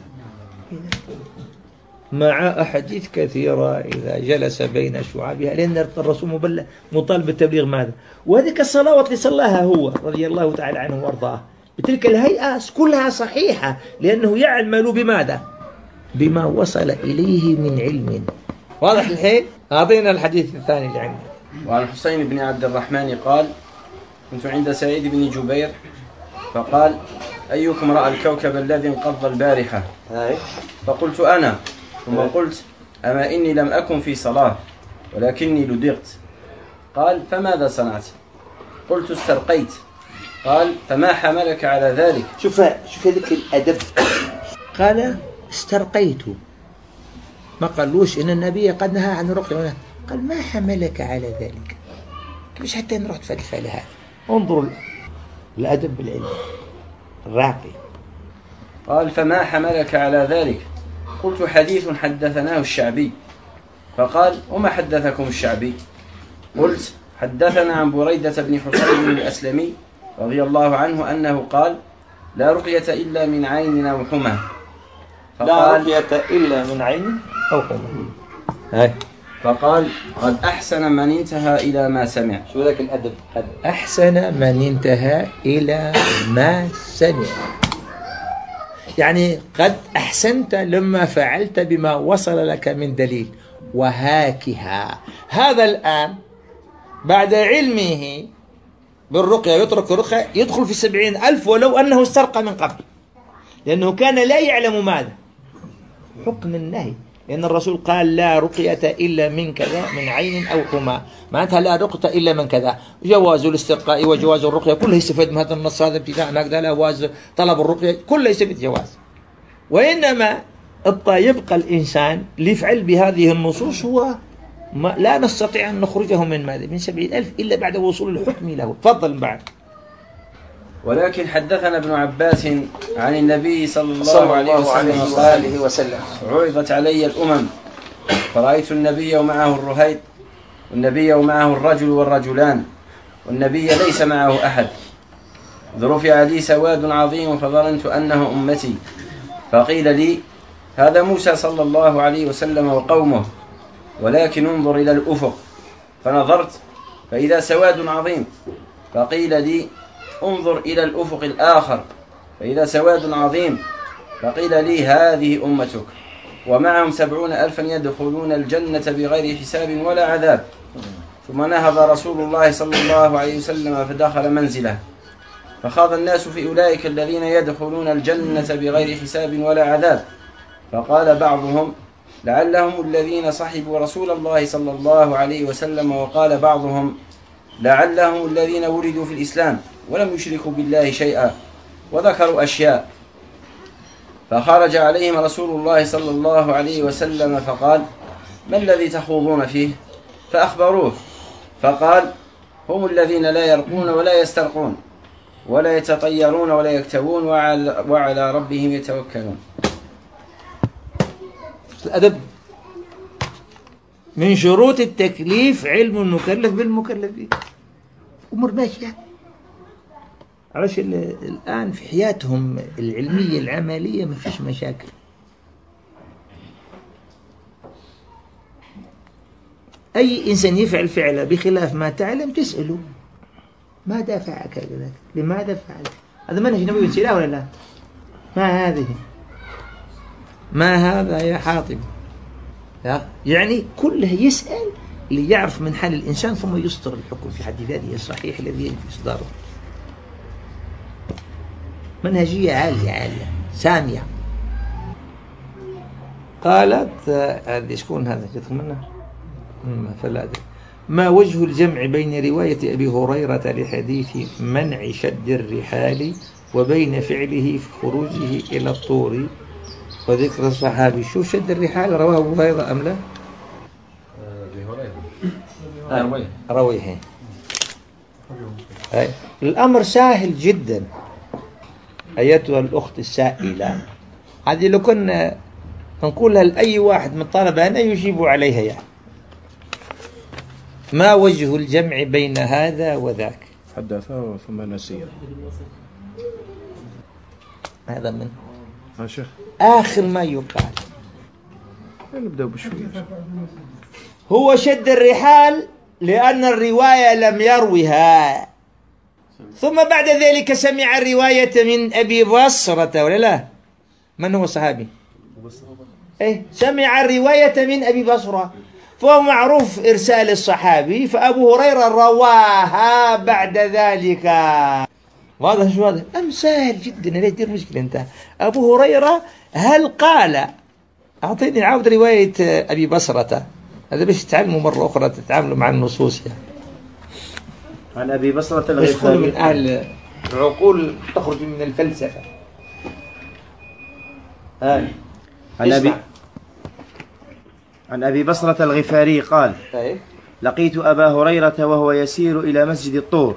مع أحاديث كثيرة إذا جلس بين شعابها، لأن الرسول مطالب بالتبليغ ماذا؟ وهذه الصلوات اللي صلاها هو رضي الله تعالى عنه وارضاه بتلك الهيئة كلها صحيحة، لأنه يعمل بماذا؟ بما وصل إليه من علم. واضح الحين؟ أعطينا الحديث الثاني اللي عندنا. وعن حسين بن عبد الرحمن قال كنت عند سعيد بن جبير فقال أيكم رأى الكوكب الذي انقض البارحة؟ فقلت أنا، ثم قلت أما إني لم أكن في صلاة ولكني لدغت. قال فماذا صنعت؟ قلت استرقيت. قال فما حملك على ذلك؟ شوف شوف لك الأدب. قال استرقيت، ما قالوش إن النبي قد نهى عن الرقية، قال ما حملك على ذلك؟ كيفاش حتى نروح في الفعل هذا؟ انظروا الأدب بالعلم الراقي. قال فما حملك على ذلك؟ قلت حديث حدثناه الشعبي. فقال وما حدثكم الشعبي؟ قلت حدثنا عن بريدة بن حصين الأسلمي رضي الله عنه أنه قال لا رقية إلا من عين أو حمى. لا رقية إلا من عين أو حمى. هاي فقال قد أحسن من انتهى إلى ما سمع. شو ذاك الأدب؟ قد أحسن من انتهى إلى ما سمع، يعني قد أحسنت لما فعلت بما وصل لك من دليل. وهاكها هذا الآن بعد علمه بالرقية يترك الرقية يدخل في سبعين ألف ولو أنه استرقى من قبل، لأنه كان لا يعلم ماذا حكم النهي، لأن الرسول قال لا رقية إلا من كذا من عين أو حمى، معناتها لا رقية إلا من كذا. جواز الاسترقاء وجواز الرقية كله يستفيد من هذا النص هذا ابتداء، هكذا جواز طلب الرقية كله يستفيد جواز. وإنما يبقى الإنسان اللي يفعل بهذه النصوص هو ما لا نستطيع أن نخرجه من ماذا من سبعين ألف إلا بعد وصول الحكم له. تفضل بعد. ولكن حدثنا ابن عباس عن النبي صلى الله عليه وسلم قال وسلم عرضت علي الأمم فرأيت النبي ومعه الرهيط والنبي ومعه الرجل والرجلان والنبي ليس معه أحد، رفع لي سواد عظيم فظننت أنه أمتي، فقيل لي هذا موسى صلى الله عليه وسلم وقومه، ولكن انظر إلى الأفق، فنظرت فإذا سواد عظيم، فقيل لي انظر إلى الأفق الآخر فإذا سواد عظيم، فقيل لي هذه أمتك ومعهم سبعون ألفا يدخلون الجنة بغير حساب ولا عذاب. ثم نهض رسول الله صلى الله عليه وسلم فدخل منزله، فخاض الناس في أولئك الذين يدخلون الجنة بغير حساب ولا عذاب، فقال بعضهم لعلهم الذين صحبوا رسول الله صلى الله عليه وسلم، وقال بعضهم لعلهم الذين ولدوا في الإسلام ولم يشركوا بالله شيئا، وذكروا أشياء. فخرج عليهم رسول الله صلى الله عليه وسلم فقال ما الذي تخوضون فيه؟ فأخبروه، فقال هم الذين لا يرقون ولا يسترقون ولا يتطيرون ولا يكتوون وعلى, وعلى ربهم يتوكلون. الأدب من شروط التكليف علم المكلف بالمكلفين. أمور ماشية. علاش الآن في حياتهم العلمية العملية ما فيش مشاكل. أي إنسان يفعل فعله بخلاف ما تعلم تسأله ماذا فعلك كذلك؟ لماذا فعلت؟ هذا منهج نبوي انسلاه ولا لا؟ ما هذه؟ ما هذا يا حاطب؟ يعني كله يسأل ليعرف من حال الإنسان ثم يصدر الحكم في حد ذاته الصحيح الذي يجب إصداره. منهجية عالية عالية سامية. قالت هذه شكون هذا جت منها؟ فلا أدري. ما وجه الجمع بين رواية أبي هريرة لحديث منع شد الرحال وبين فعله في خروجه إلى الطور وذكر الصحابي؟ شوف شد الرحال رواه أبو هريرة أم لا؟ رويه رويه. الأمر سهل جدا أيتها الأخت السائلة. هذه لو كنا نقولها لأي واحد من طلبنا يجيب عليها يعني. ما وجه الجمع بين هذا وذاك؟ حدثه ثم نسيه. هذا من شيخ آخر ما يقال. نبدأ بشوية. هو شد الرحال لأن الرواية لم يروها، ثم بعد ذلك سمع الرواية من أبي بصرة ولا لا؟ من هو الصحابي؟ إيه سمع الرواية من أبي بصرة، فهو معروف إرسال الصحابي، فأبو هريرة رواها بعد ذلك. واضح شو واضح؟ أم سهل جدا. ليه تدير مشكلة أنت؟ أبو هريرة هل قال أعطيني عاود رواية أبي بصرة، هذا باش تتعلموا مرة أخرى تتعاملوا مع النصوص يعني. عن أبي بصرة الغفاري الغفاري من أهل العقول تخرج من الفلسفة. آه. عن أبي عن أبي بصرة الغفاري قال طيب. لقيت أبا هريرة وهو يسير إلى مسجد الطور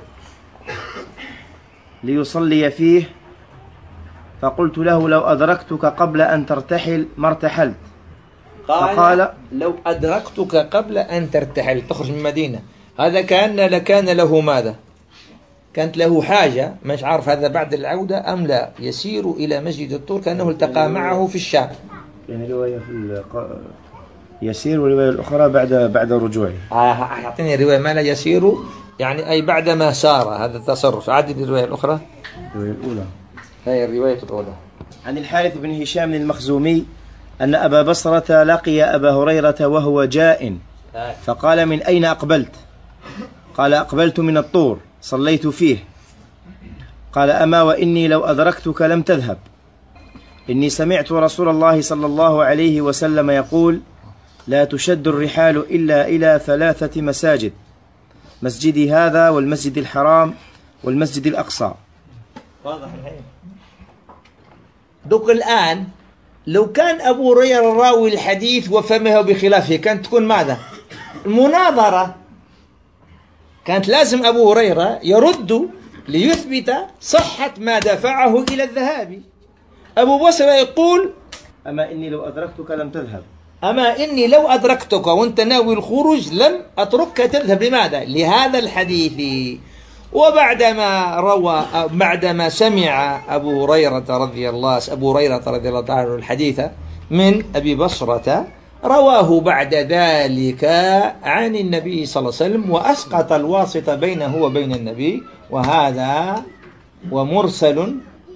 ليصلي فيه، فقلت له لو أدركتك قبل أن ترتحل ما ارتحلت. قال فقال لو أدركتك قبل أن ترتحل تخرج من المدينة، هذا كان لكان له ماذا؟ كانت له حاجة، مش عارف هذا بعد العودة أم لا، يسير إلى مسجد الطور كأنه التقى معه في الشام. يعني رواية في يسير، والرواية الأخرى بعد بعد رجوعه. أعطيني الرواية ما لا يسير يعني أي بعدما سار هذا التصرف. عدد الرواية الأخرى. الرواية الأولى هي الرواية الأولى عن الحارث بن هشام المخزومي أن أبا بصرة لقي أبا هريرة وهو جاء فقال: من أين أقبلت؟ قال: أقبلت من الطور صليت فيه. قال: أما وإني لو أدركتك لم تذهب، إني سمعت رسول الله صلى الله عليه وسلم يقول: لا تشد الرحال إلا إلى ثلاثة مساجد، مسجدي هذا والمسجد الحرام والمسجد الأقصى. واضح الحين. دوك الآن لو كان أبو هريرة راوي الحديث وفهمه بخلافه كانت تكون ماذا؟ المناظرة. كانت لازم أبو هريرة يرد ليثبت صحة ما دفعه إلى الذهاب. أبو بصرة يقول: أما إني لو أدركتك لم تذهب، أما إني لو أدركتك وأنت ناوي الخروج لم أتركك تذهب. لماذا؟ لهذا الحديث. وبعدما روى بعدما سمع أبو هريرة رضي الله أبو هريرة رضي الله عنه الحديث من أبي بصرة رواه بعد ذلك عن النبي صلى الله عليه وسلم وأسقط الواسطة بينه وبين النبي، وهذا ومرسل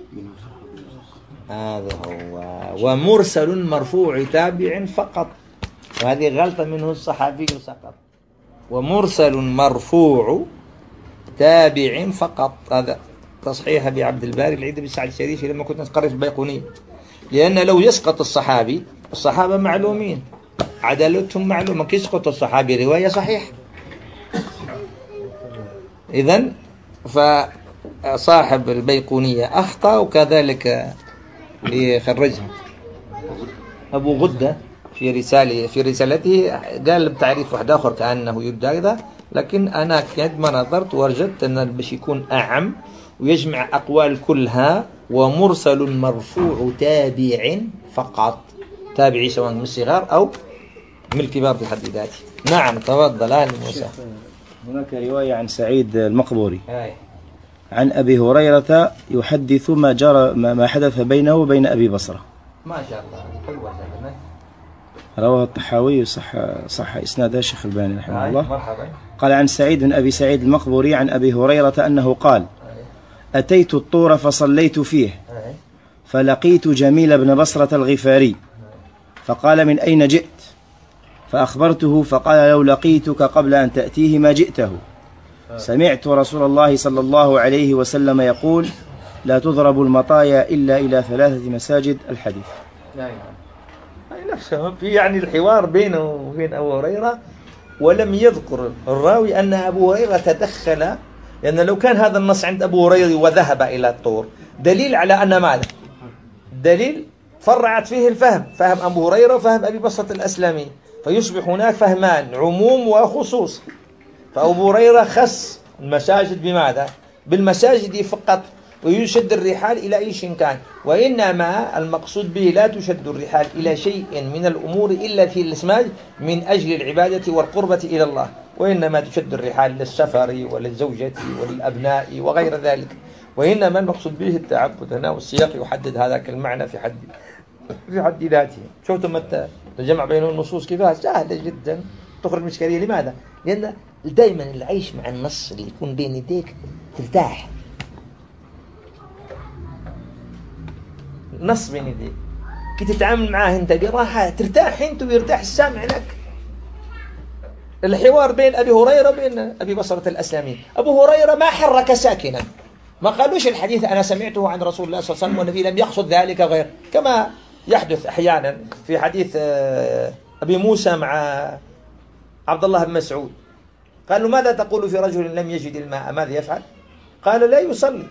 هذا هو ومرسل مرفوع تابع فقط، وهذه غلطة منه الصحابي سقط. ومرسل مرفوع تابع فقط، هذا تصحيح بعبد الباري العيد بن سعد الشريفي لما كنت نقرأ في البيقونية. لأن لو يسقط الصحابي، الصحابة معلومين عدالتهم معلومة، كي يسقط الصحابي رواية صحيح. إذن فصاحب البيقونية أخطأ، وكذلك ليخرجها أبو غدة في رسالة في رسالته قال بتعريف واحد آخر كأنه يبدأ كذا، لكن أنا كنت ما نظرت ووجدت أن باش يكون أعم ويجمع أقوال كلها. ومرسل مرفوع تابع فقط، تابعي سواء من الصغار أو من الكبار في حد ذاته. نعم تفضل أهل موسى. هناك رواية عن سعيد المقبوري هاي. عن أبي هريرة يحدث ما جرى ما حدث بينه وبين أبي بصرة. ما شاء الله حلوة. رواه الطحاوي صح صح إسناده الشيخ الباني رحمه الله. مرحبا. قال عن سعيد بن أبي سعيد المقبوري عن أبي هريرة أنه قال: أتيت الطور فصليت فيه فلقيت جميل بن بصرة الغفاري فقال: من أين جئت؟ فأخبرته فقال: لو لقيتك قبل أن تأتيه ما جئته، سمعت رسول الله صلى الله عليه وسلم يقول: لا تضرب المطايا إلا إلى ثلاثة مساجد. الحديث. نعم. نفسه في يعني الحوار بينه وبين أبو هريرة، ولم يذكر الراوي أن أبو هريرة تدخل، لأن لو كان هذا النص عند أبو هريرة وذهب إلى الطور دليل على أن ماذا؟ دليل فرعت فيه الفهم، فهم أبو هريرة وفهم أبي بصرة الأسلمي، فيصبح هناك فهمان عموم وخصوص. فأبو هريرة خص المساجد بماذا؟ بالمساجد فقط، ويشد الرحال إلى أي شيء كان. وإنما المقصود به لا تشد الرحال إلى شيء من الأمور إلا في الإسماج من أجل العبادة والقربة إلى الله، وإنما تشد الرحال للسفر وللزوجة وللأبناء وغير ذلك. وإنما المقصود به التعبد هنا، والسياق يحدد هذاك المعنى في حد في حد ذاته. شفتم الجمع بين النصوص كيف سهلة جدا تخرج من إشكالية. لماذا؟ لأن دائما العيش مع النص اللي يكون بين يديك ترتاح. نص بين يديك كي تتعامل معاه انت براحة ترتاح انت ويرتاح السامع لك. الحوار بين أبي هريرة وبين أبي بصرة الأسلمي، أبو هريرة ما حرك ساكنا، ما قالوش الحديث أنا سمعته عن رسول الله صلى الله عليه وسلم والنبي لم يقصد ذلك غير، كما يحدث أحيانا في حديث أبي موسى مع عبد الله بن مسعود. قالوا: ماذا تقول في رجل لم يجد الماء ماذا يفعل؟ قال: لا يصلي.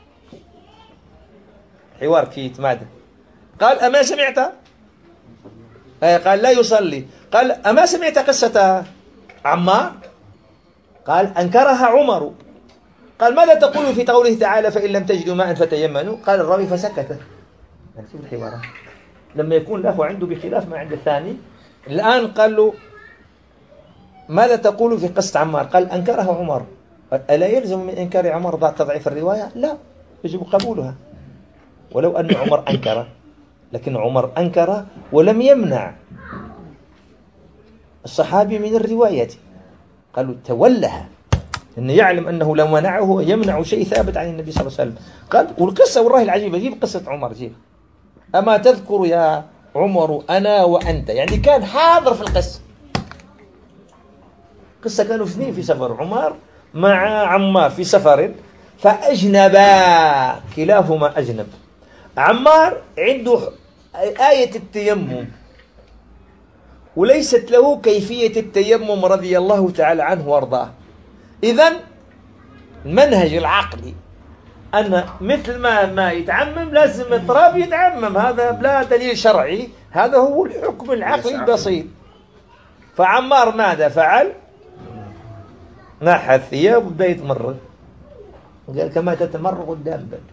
حوار كيت ماذا؟ قال: أما سمعت؟ قال: لا يصلي. قال: أما سمعت قصة عمار؟ قال: أنكرها عمر. قال: ماذا تقول في قوله تعالى فإن لم تجدوا ماء فتيمنوا؟ قال الراوي فسكت. شوف الحوار لما يكون له عنده بخلاف ما عند الثاني. الآن قال له: ماذا تقول في قصة عمار؟ قال: أنكرها عمر. ألا يلزم من إنكار عمر ذات تضعيف الرواية؟ لا، يجب قبولها. ولو أن عمر أنكر، لكن عمر أنكر ولم يمنع الصحابي من الرواية، قالوا تولها، إنه يعلم أنه لو منعه يمنع شيء ثابت عن النبي صلى الله عليه وسلم. قال والقصة والله العجيبة، جيب قصة عمر، جيب أما تذكر يا عمر أنا وأنت، يعني كان حاضر في القصة. قصة كانوا اثنين في سفر، عمر مع عمار في سفر فأجنبا، كلاهما أجنب. عمار عنده آية التيمم وليست له كيفية التيمم رضي الله تعالى عنه وارضاه. إذن المنهج العقلي أن مثل ما ما يتعمم لازم التراب يتعمم، هذا بلا دليل شرعي، هذا هو الحكم العقلي البسيط. فعمار ماذا فعل؟ نحى الثياب وبدأ يتمرغ، قال كما تتمرغ قدام بل،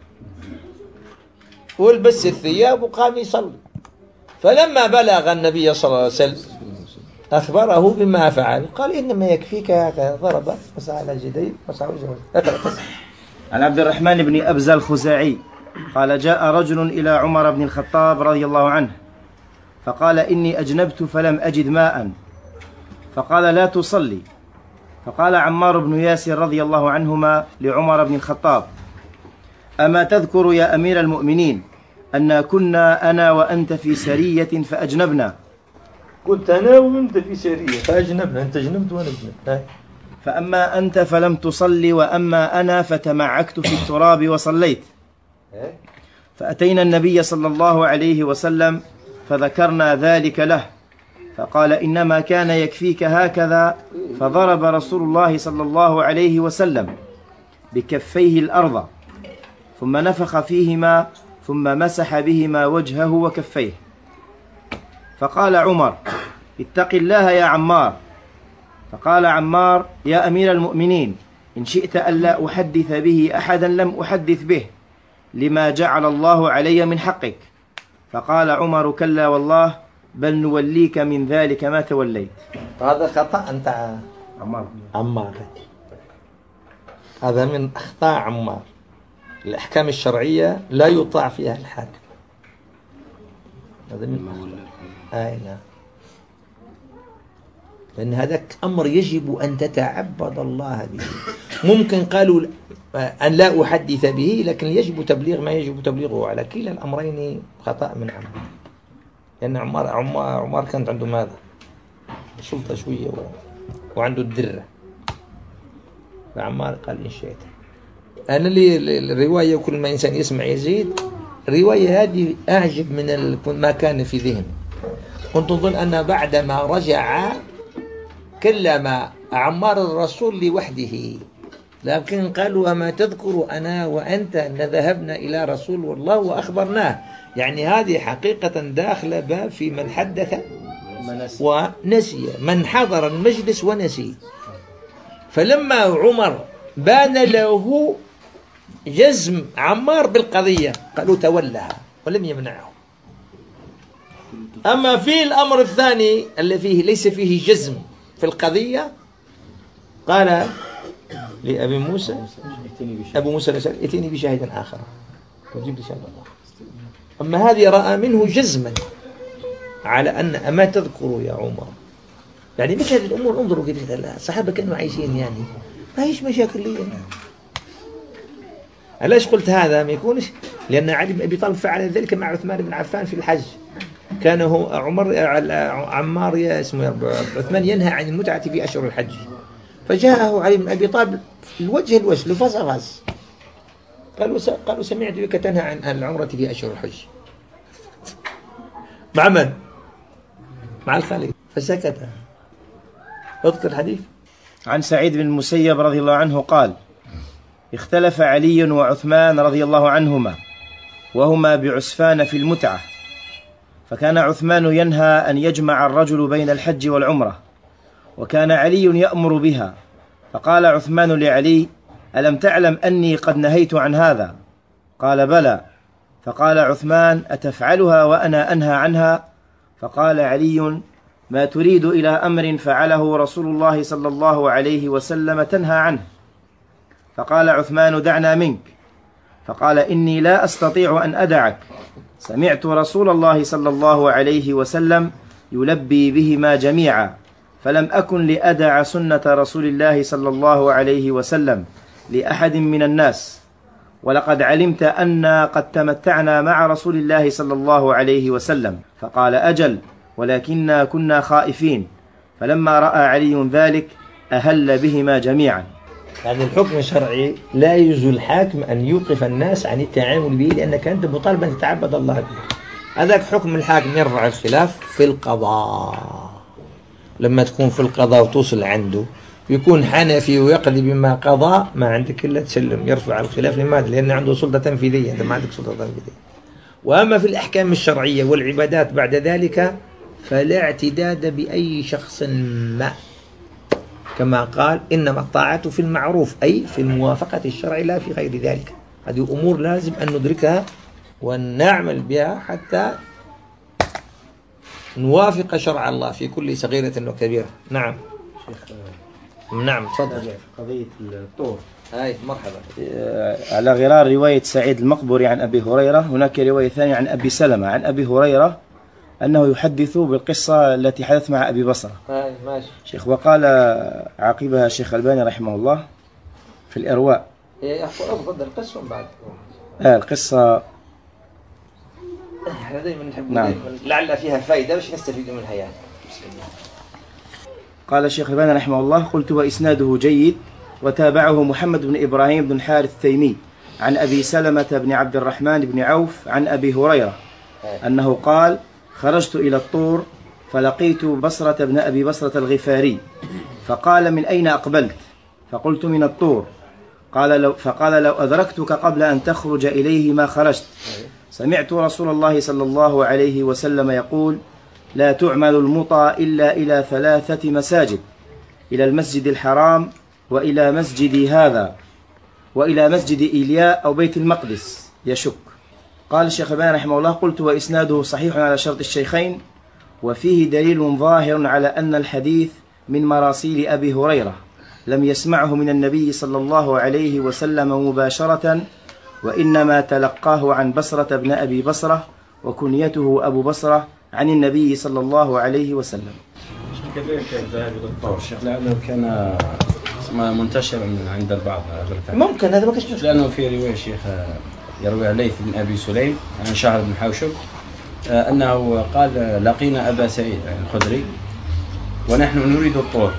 والبس الثياب وقام يصلي. فلما بلغ النبي صلى الله عليه وسلم أخبره بما فعل، قال إنما يكفيك هكذا، ضرب مسح على الجدين مسح وجهه. عن عبد الرحمن بن أبزة الخزاعي قال جاء رجل إلى عمر بن الخطاب رضي الله عنه فقال إني أجنبت فلم أجد ماء، فقال لا تصلي. فقال عمار بن ياسر رضي الله عنهما لعمر بن الخطاب أما تذكر يا أمير المؤمنين أن كنا أنا وأنت في سرية فأجنبنا؟ قلت أنا وأنت في سرية فأجنبنا، أنت جنبت وأنا جنبت. فأما أنت فلم تصلي وأما أنا فتمعكت في التراب وصليت. فأتينا النبي صلى الله عليه وسلم فذكرنا ذلك له، فقال إنما كان يكفيك هكذا، فضرب رسول الله صلى الله عليه وسلم بكفيه الأرض ثم نفخ فيهما ثم مسح بهما وجهه وكفيه. فقال عمر اتق الله يا عمار. فقال عمار يا أمير المؤمنين إن شئت ألا أحدث به أحدا لم أحدث به لما جعل الله علي من حقك. فقال عمر كلا والله بل نوليك من ذلك ما توليت. هذا خطأ أنت عمار عمار هذا من أخطاء عمار. الأحكام الشرعية لا يطاع فيها الحاكم، هذا من أخطاء. آه نعم، لأن هذا أمر يجب أن تتعبد الله به. ممكن قالوا أن لا أحدث به، لكن يجب تبليغ ما يجب تبليغه. على كلا الأمرين خطأ من عمار، لأن عمار عمار, عمار كانت عنده ماذا؟ سلطة شوية و... وعنده الدرة. فعمار قال إن شئت. أنا لي الرواية كل ما إنسان يسمع يزيد، الرواية هذه أعجب من ما كان في ذهن. كنت أظن أن بعدما رجع كلم عمار الرسول لوحده، لكن قالوا أما تذكر أنا وأنت أن ذهبنا إلى رسول الله وأخبرناه. يعني هذه حقيقة داخل باب في من حدث ونسي، من حضر المجلس ونسي. فلما عمر بان له جزم عمار بالقضية قالوا تولها ولم يمنعه. أما في الأمر الثاني الذي فيه ليس فيه جزم في القضية، قال لأبي موسى أبو موسى الأشعري ائتني بشاهد آخر وجيب لي شاهد آخر. أما هذه رأى منه جزما على أن أما تذكروا يا عمر، يعني مثل هذه الأمور انظروا كيف الصحابة كانوا عايشين، يعني ما هيش مشاكل لي. علاش قلت هذا ما يكونش؟ لأن علي بن أبي طالب فعل ذلك مع عثمان بن عفان في الحج. كان هو عمر عمار يا اسمه عثمان ينهى عن المتعة في أشهر الحج، فجاءه علي بن أبي طالب الوجه الوجه لفصغص، قالوا قالوا سمعت بك تنهى عن العمرة في أشهر الحج. مع من؟ مع الخليفة، فسكت. اذكر الحديث. عن سعيد بن المسيب رضي الله عنه قال اختلف علي وعثمان رضي الله عنهما وهما بعسفان في المتعة، فكان عثمان ينهى أن يجمع الرجل بين الحج والعمرة، وكان علي يأمر بها. فقال عثمان لعلي ألم تعلم أني قد نهيت عن هذا؟ قال بلى. فقال عثمان أتفعلها وأنا أنهى عنها؟ فقال علي ما تريد إلى أمر فعله رسول الله صلى الله عليه وسلم تنهى عنه؟ فقال عثمان دعنا منك. فقال إني لا أستطيع أن أدعك، سمعت رسول الله صلى الله عليه وسلم يلبي بهما جميعا، فلم أكن لأدع سنة رسول الله صلى الله عليه وسلم لأحد من الناس، ولقد علمت أن قد تمتعنا مع رسول الله صلى الله عليه وسلم. فقال أجل، ولكننا كنا خائفين. فلما رأى علي ذلك أهل بهما جميعا. يعني الحكم الشرعي لا يجوز الحاكم أن يوقف الناس عن التعامل به، لأنك أنت مطالب أن تتعبد الله به. هذاك حكم الحاكم يرفع الخلاف في القضاء. لما تكون في القضاء وتوصل عنده يكون حنفي ويقضي بما قضى، ما عندك إلا تسلم، يرفع الخلاف. لماذا؟ لأن عنده سلطة تنفيذية، أنت ما عندك سلطة تنفيذية. وأما في الأحكام الشرعية والعبادات بعد ذلك فلا اعتداد بأي شخص ما، كما قال إنما الطاعة في المعروف، أي في الموافقة الشرع لا في غير ذلك. هذه أمور لازم أن ندركها ونعمل بها حتى نوافق شرع الله في كل صغيرة وكبيرة. نعم نعم تفضل. قضية الطور، هاي مرحبا. على غرار رواية سعيد المقبري عن أبي هريرة، هناك رواية ثانية عن أبي سلمة عن أبي هريرة أنه يحدث بالقصة التي حدث مع أبي بصرة. هاي ماشي شيخ. وقال عقبها الشيخ الباني رحمه الله في الإرواء. إيه أفضل القصة بعد. آه القصة احنا دائما نحب نعم. لعل فيها فائدة باش نستفيد منها يعني. قال الشيخ الباني رحمه الله: قلت وإسناده جيد، وتابعه محمد بن إبراهيم بن الحارث التيمي عن أبي سلمة بن عبد الرحمن بن عوف عن أبي هريرة أنه قال: خرجت إلى الطور فلقيت بصرة بن أبي بصرة الغفاري فقال: من أين أقبلت؟ فقلت: من الطور. قال لو فقال: لو أدركتك قبل أن تخرج إليه ما خرجت. سمعت رسول الله صلى الله عليه وسلم يقول: لا تعمل المطى إلا إلى ثلاثة مساجد، إلى المسجد الحرام، وإلى مسجد هذا، وإلى مسجد إيلياء أو بيت المقدس. يشك. قال الشيخ الباني رحمه الله: قلت وإسناده صحيح على شرط الشيخين، وفيه دليل ظاهر على أن الحديث من مراسيل أبي هريرة، لم يسمعه من النبي صلى الله عليه وسلم مباشرة، وإنما تلقاه عن بصرة بن أبي بصرة، وكنيته أبو بصرة، عن النبي صلى الله عليه وسلم. كذلك الذهاب إلى الطور شيخ لأنه كان منتشرا عند البعض. ممكن هذا ما كانش مشكلة، لأنه في رواية شيخ يروي ليث بن أبي سليم عن شهر بن حوشب أنه قال: لقينا أبا سعيد الخدري ونحن نريد الطور.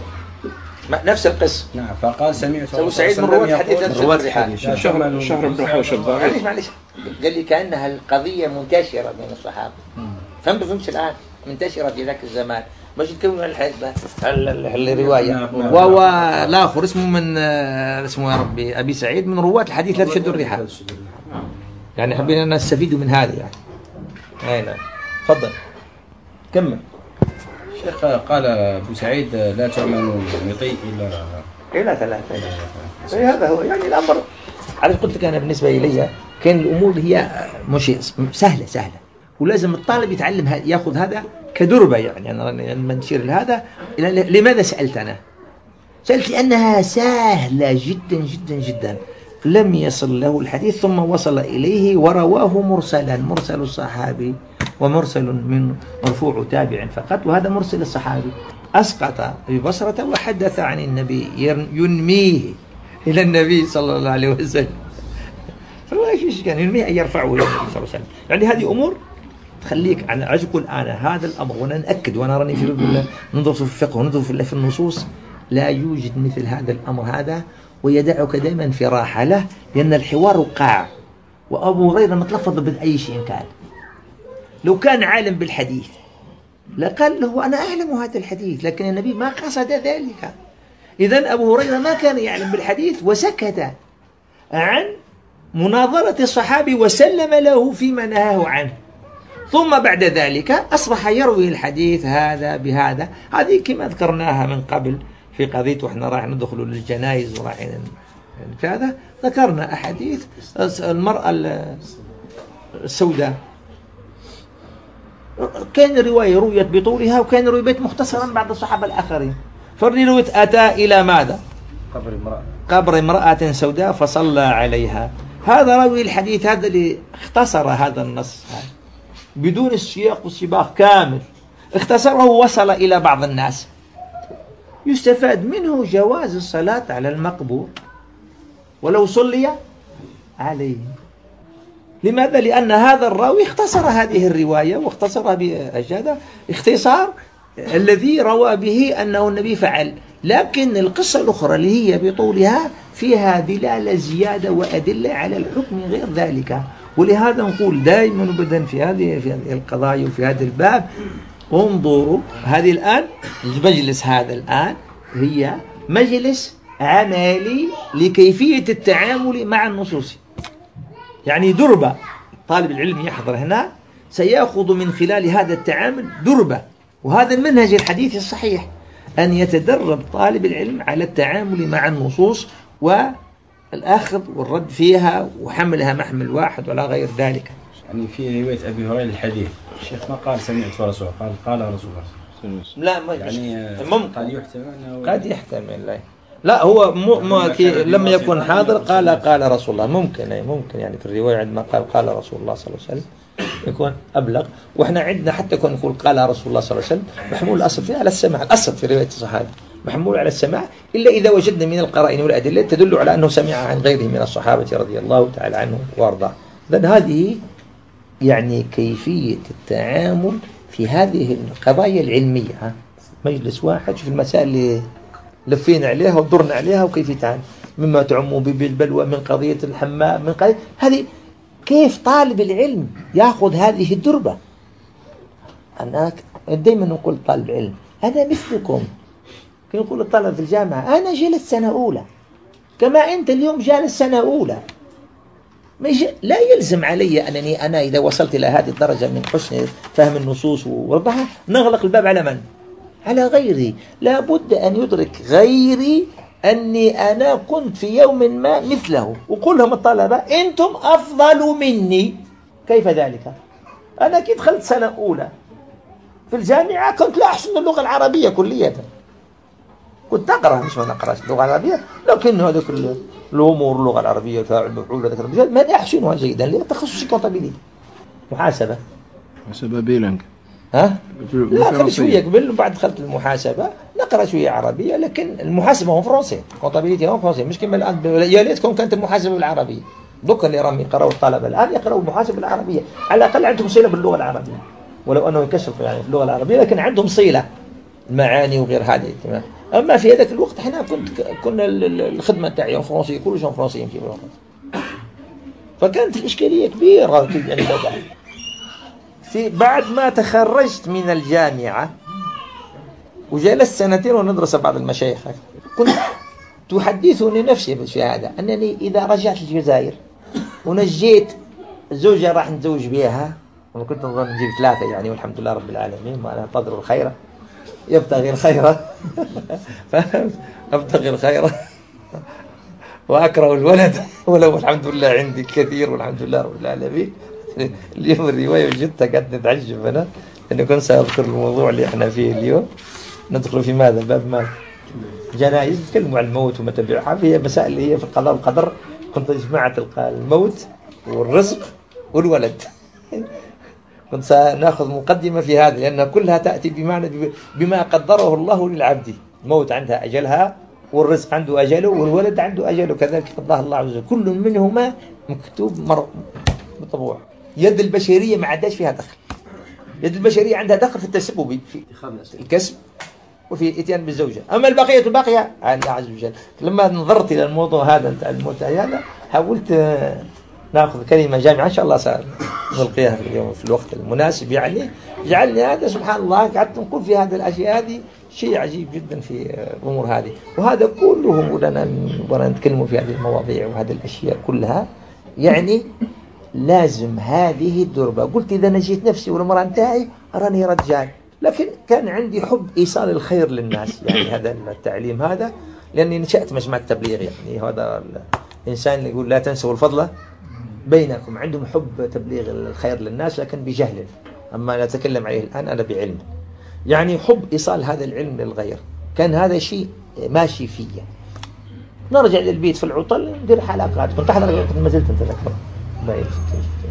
نفس القصة. نعم. فقال: سمعت أبو سعيد من رواة حديث رواة الحديث شهر شهر بن حوشب. معليش معليش قال لي كأنها القضية منتشرة بين الصحابة. فهمت فهمت الآن منتشرة في ذاك الزمان، مش تكون الحديث الرواية. وهو الآخر اسمه من اسمه يا ربي أبي سعيد من رواة الحديث لا تشد الرحال. يعني حبينا نستفيد من هذا يعني. أي نعم. تفضل كمل. شيخ قال أبو سعيد: لا تعمل مطي إلا إلى ثلاثة. إيه هذا هو يعني الأمر. عارف قلت لك أنا بالنسبة إلي كان الأمور هي مش سهلة سهلة، ولازم الطالب يتعلم يأخذ هذا كدربة. يعني أنا لما نشير لهذا، لماذا سألت أنا؟ سألت لأنها سهلة جدا جدا جدا. لم يصل له الحديث ثم وصل إليه ورواه مرسلا، مرسل الصحابي ومرسل من مرفوع تابع فقط، وهذا مرسل الصحابي. أسقط أبي بصرة وحدث عن النبي ينميه إلى النبي صلى الله عليه وسلم. فهو إيش كان ينميه أن يرفعه إلى النبي صلى الله عليه وسلم. يعني هذه أمور تخليك على أقول أنا هذا الأمر، وأنا نأكد وأنا راني في ننظر في الفقه وننظر في النصوص، لا يوجد مثل هذا الأمر هذا، ويدعك دائما في راحة له، لأن الحوار وقع. وأبو هريرة متلفظ بأي شيء كان، لو كان عالم بالحديث لقال له أنا أعلم هذا الحديث، لكن النبي ما قصد ذلك. إذن أبو هريرة ما كان يعلم بالحديث وسكت عن مناظرة الصحابي وسلم له فيما نهاه عنه، ثم بعد ذلك أصبح يروي الحديث هذا بهذا. هذه كما ذكرناها من قبل في قضية وإحنا راح ندخل للجنائز وراح هذا، ذكرنا أحاديث المرأة السوداء، كان رواية رويت بطولها وكان رواية مختصرا بعض الصحابة الآخرين. فالرواية أتى إلى ماذا؟ قبر امرأة قبر امرأة سوداء فصلى عليها. هذا راوي الحديث هذا اللي اختصر هذا النص بدون السياق والسباق كامل، اختصره ووصل إلى بعض الناس يستفاد منه جواز الصلاة على المقبور ولو صلي عليه. لماذا؟ لأن هذا الراوي اختصر هذه الرواية واختصر بهذا اختصار الذي روى به أنه النبي فعل، لكن القصة الأخرى اللي هي بطولها فيها دلالة زيادة وأدلة على الحكم غير ذلك. ولهذا نقول دائما أبدا في هذه في هذه القضايا وفي هذا الباب انظروا، هذه الآن المجلس هذا الآن هي مجلس عملي لكيفية التعامل مع النصوص. يعني دربة طالب العلم يحضر هنا سيأخذ من خلال هذا التعامل دربة، وهذا المنهج الحديث الصحيح أن يتدرب طالب العلم على التعامل مع النصوص والأخذ والرد فيها وحملها محمل واحد ولا غير ذلك. يعني في رواية أبي هريرة الحديث الشيخ ما قال سمعت رسول قال قال رسول الله. لا ما يعني ممكن قد يحتمل قد يحتمل لا لا هو م... م... لما يكون حاضر قال قال رسول الله ممكن أي ممكن يعني في الرواية عندما قال قال رسول الله صلى الله عليه وسلم يكون أبلغ. وإحنا عندنا حتى يكون نقول قال رسول الله صلى الله عليه وسلم محمول الأصل فيه على السماع، الأصل في رواية الصحابة محمول على السماع إلا إذا وجدنا من القرائن والأدلة تدل على أنه سمع عن غيره من الصحابة رضي الله تعالى عنهم وارضاه. إذن هذه يعني كيفية التعامل في هذه القضايا العلمية. ها؟ مجلس واحد في المسائل اللي لفينا عليها ودرنا عليها وكيف يتعامل مما تعم به بالبلوى من قضية الحمام من قضية هذه، كيف طالب العلم يأخذ هذه الدربة. أنا دائما نقول طالب علم أنا مثلكم، كي نقول الطلبة في الجامعة أنا جلس سنة أولى كما أنت اليوم جالس سنة أولى. لا يلزم علي أنني أنا إذا وصلت إلى هذه الدرجة من حسن فهم النصوص ووضعها نغلق الباب على من؟ على غيري. لا بد أن يدرك غيري أني أنا كنت في يوم ما مثله، وقل لهم الطلبة أنتم أفضل مني. كيف ذلك؟ أنا كي دخلت سنة أولى في الجامعة كنت لا أحسن اللغة العربية كلية، كنت أقرأ مش ما نقرأش اللغة العربية، لكن هذا كل الأمور اللغة العربية فاعل مفعول ذكر الرجال ما أحسنها جيدا لأن تخصصي كونتابيليتي محاسبة محاسبة بيلانك. ها؟ لا خلي شوية قبل وبعد دخلت المحاسبة نقرأ شوية عربية، لكن المحاسبة هو فرنسي كونتابيليتي هو فرنسي مش كما الآن. يا ليتكم كانت المحاسبة بالعربية. دوك اللي رامي يقرأوا الطلبة الآن يقرأوا المحاسبة بالعربية، على الأقل عندهم صلة باللغة العربية ولو أنه يكشف يعني في اللغة العربية لكن عندهم صلة المعاني وغير هذه. تمام. أما في هذاك الوقت احنا كنت كنا الخدمة تاعي فرنسي كل شيء فرنسي يمشي فرنسي، فكانت الإشكالية كبيرة يعني. في بعد ما تخرجت من الجامعة وجلست سنتين وندرس بعض المشايخ كنت تحدثني نفسي في هذا أنني إذا رجعت الجزائر ونجيت الزوجة راح نتزوج بها، وأنا كنت نظن نجيب ثلاثة يعني والحمد لله رب العالمين ما أنا أنتظر الخير يبتغي الخير أبتغي الخير وأكره الولد ولو الحمد لله عندي كثير والحمد لله رب العالمين. اليوم الرواية وجدتها قاعد نتعجب أنا أنه كنت سأذكر الموضوع اللي احنا فيه اليوم. ندخل في ماذا؟ باب ما جنائز نتكلموا عن الموت وما تبعها، هي مسائل اللي هي في القضاء والقدر. كنت جمعت الموت والرزق والولد كنت سنأخذ مقدمة في هذا لأن كلها تأتي بمعنى بما قدره الله للعبد. الموت عندها أجلها والرزق عنده أجله والولد عنده أجله كذلك قضاه الله عز وجل، كل منهما مكتوب مر مطبوع. يد البشرية ما عندهاش فيها دخل، يد البشرية عندها دخل في التسبب في الكسب وفي اتيان بالزوجة، أما البقية الباقية على الله عز وجل. لما نظرت إلى الموضوع هذا نتاع الموت هذا حاولت نأخذ كلمة جامعة إن شاء الله سنلقيها في اليوم في الوقت المناسب. يعني جعلني هذا سبحان الله قعدت نقول في هذه الأشياء هذه شيء عجيب جدا في الأمور هذه، وهذا كله ولنا ولنا نتكلم في هذه المواضيع وهذه الأشياء كلها. يعني لازم هذه الدربة. قلت إذا نجيت نفسي والمرأة نتاعي أراني رجال، لكن كان عندي حب إيصال الخير للناس يعني هذا التعليم هذا، لأني نشأت مجمع التبليغ. يعني هذا الإنسان اللي يقول لا تنسوا الفضل بينكم، عندهم حب تبليغ الخير للناس لكن بجهل، أما نتكلم عليه الآن أنا بعلم. يعني حب إيصال هذا العلم للغير، كان هذا شيء ماشي فيه. نرجع للبيت في العطل ندير حلقات. كنت أحضر ما زلت أنت ذكر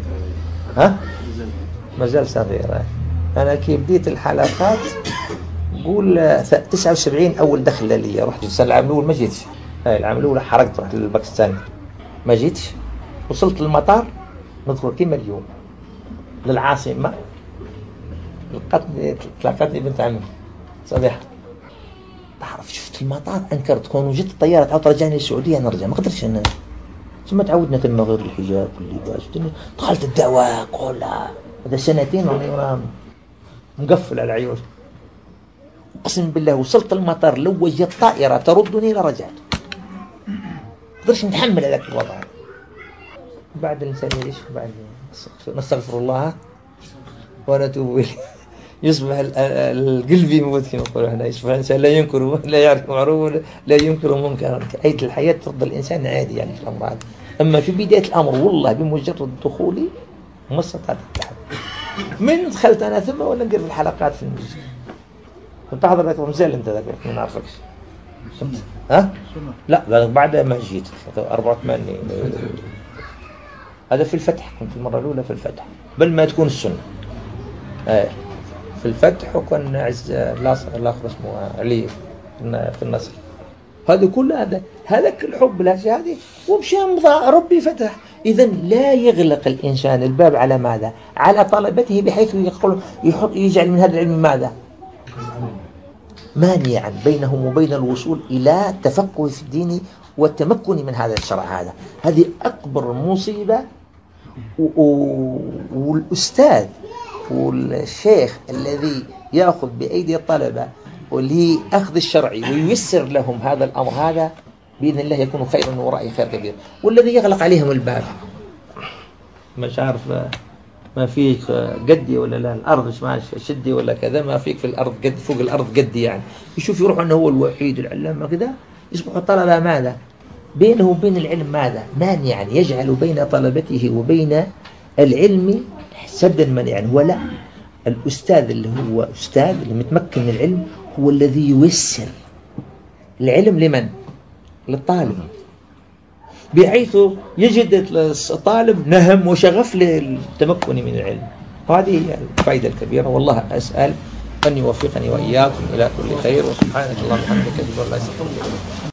ها ما زال صغير. أنا كي بديت الحلقات قول تسعة وسبعين أول دخلة لي، رحت السنة العام الأول ما جيتش. هاي العام الأول حرقت، رحت للباكستان ما جيتش. وصلت للمطار نذكر كيما اليوم للعاصمة، لقتني تلاقتني بنت عمي صبيحة. تعرف شفت المطار أنكرت، كون وجدت الطيارة تعود رجعني للسعودية نرجع ما قدرتش أنا. ثم تعودنا ثم غير الحجاب واللباس. دخلت الدواء كلها هذا سنتين وانا مقفل على عيوني. اقسم بالله وصلت المطار لو وجدت طائرة تردني لرجعت. ما قدرتش نتحمل هذاك الوضع. بعد الإنسان يعيش بعد نستغفر الله ونتوب إليه. يصبح القلب يموت كما يقولون هنا، يصبح الإنسان لا ينكر لا يعرف معروف لا ينكر منكرا. آية الحياة ترضى الإنسان عادي يعني في الأمر هذا. أما في بداية الأمر والله بمجرد دخولي ما استطعت التحمل. من دخلت أنا ثم ولا ندير في الحلقات في المسجد. كنت أحضر ذاك مزال أنت ذاك ما نعرفكش. ها؟ لا بعد ما جيت أربعة وثمانين هذا في الفتح، كنت المرة الأولى في الفتح بل ما تكون السنة. آه. في الفتح وكان عز الآخر اسمه علي في النصر. هذا كل هذا هذاك الحب الأشياء هذه ومشى مضى ربي فتح. إذا لا يغلق الإنسان الباب على ماذا؟ على طلبته بحيث يقول يحط يجعل من هذا العلم ماذا؟ مانعا بينهم وبين الوصول إلى تفقه في الدين والتمكن من هذا الشرع. هذا هذه أكبر مصيبة. والأستاذ والشيخ الذي يأخذ بأيدي الطلبة ولأخذ الشرع وييسر لهم هذا الأمر هذا بإذن الله يكون خيرا ورأي خير كبير. والذي يغلق عليهم الباب مش عارف ما فيك قدي ولا لا الأرض مش ماشي شدي ولا كذا، ما فيك في الأرض قد فوق الأرض قدي يعني. يشوف يروح أنه هو الوحيد العلامة كذا، يصبح الطلبة ماذا؟ بينه وبين العلم ماذا؟ مانعا يعني يجعل بين طلبته وبين العلم سدا منعا يعني. ولا الأستاذ اللي هو أستاذ اللي متمكن من العلم هو الذي ييسر العلم لمن؟ للطالب، بحيث يجد الطالب نهم وشغف للتمكن من العلم. هذه هي الفائدة الكبيرة. والله أسأل أن يوفقني وإياكم إلى كل خير. وسبحانك اللهم وبحمدك أشهد أن لا إله إلا أنت.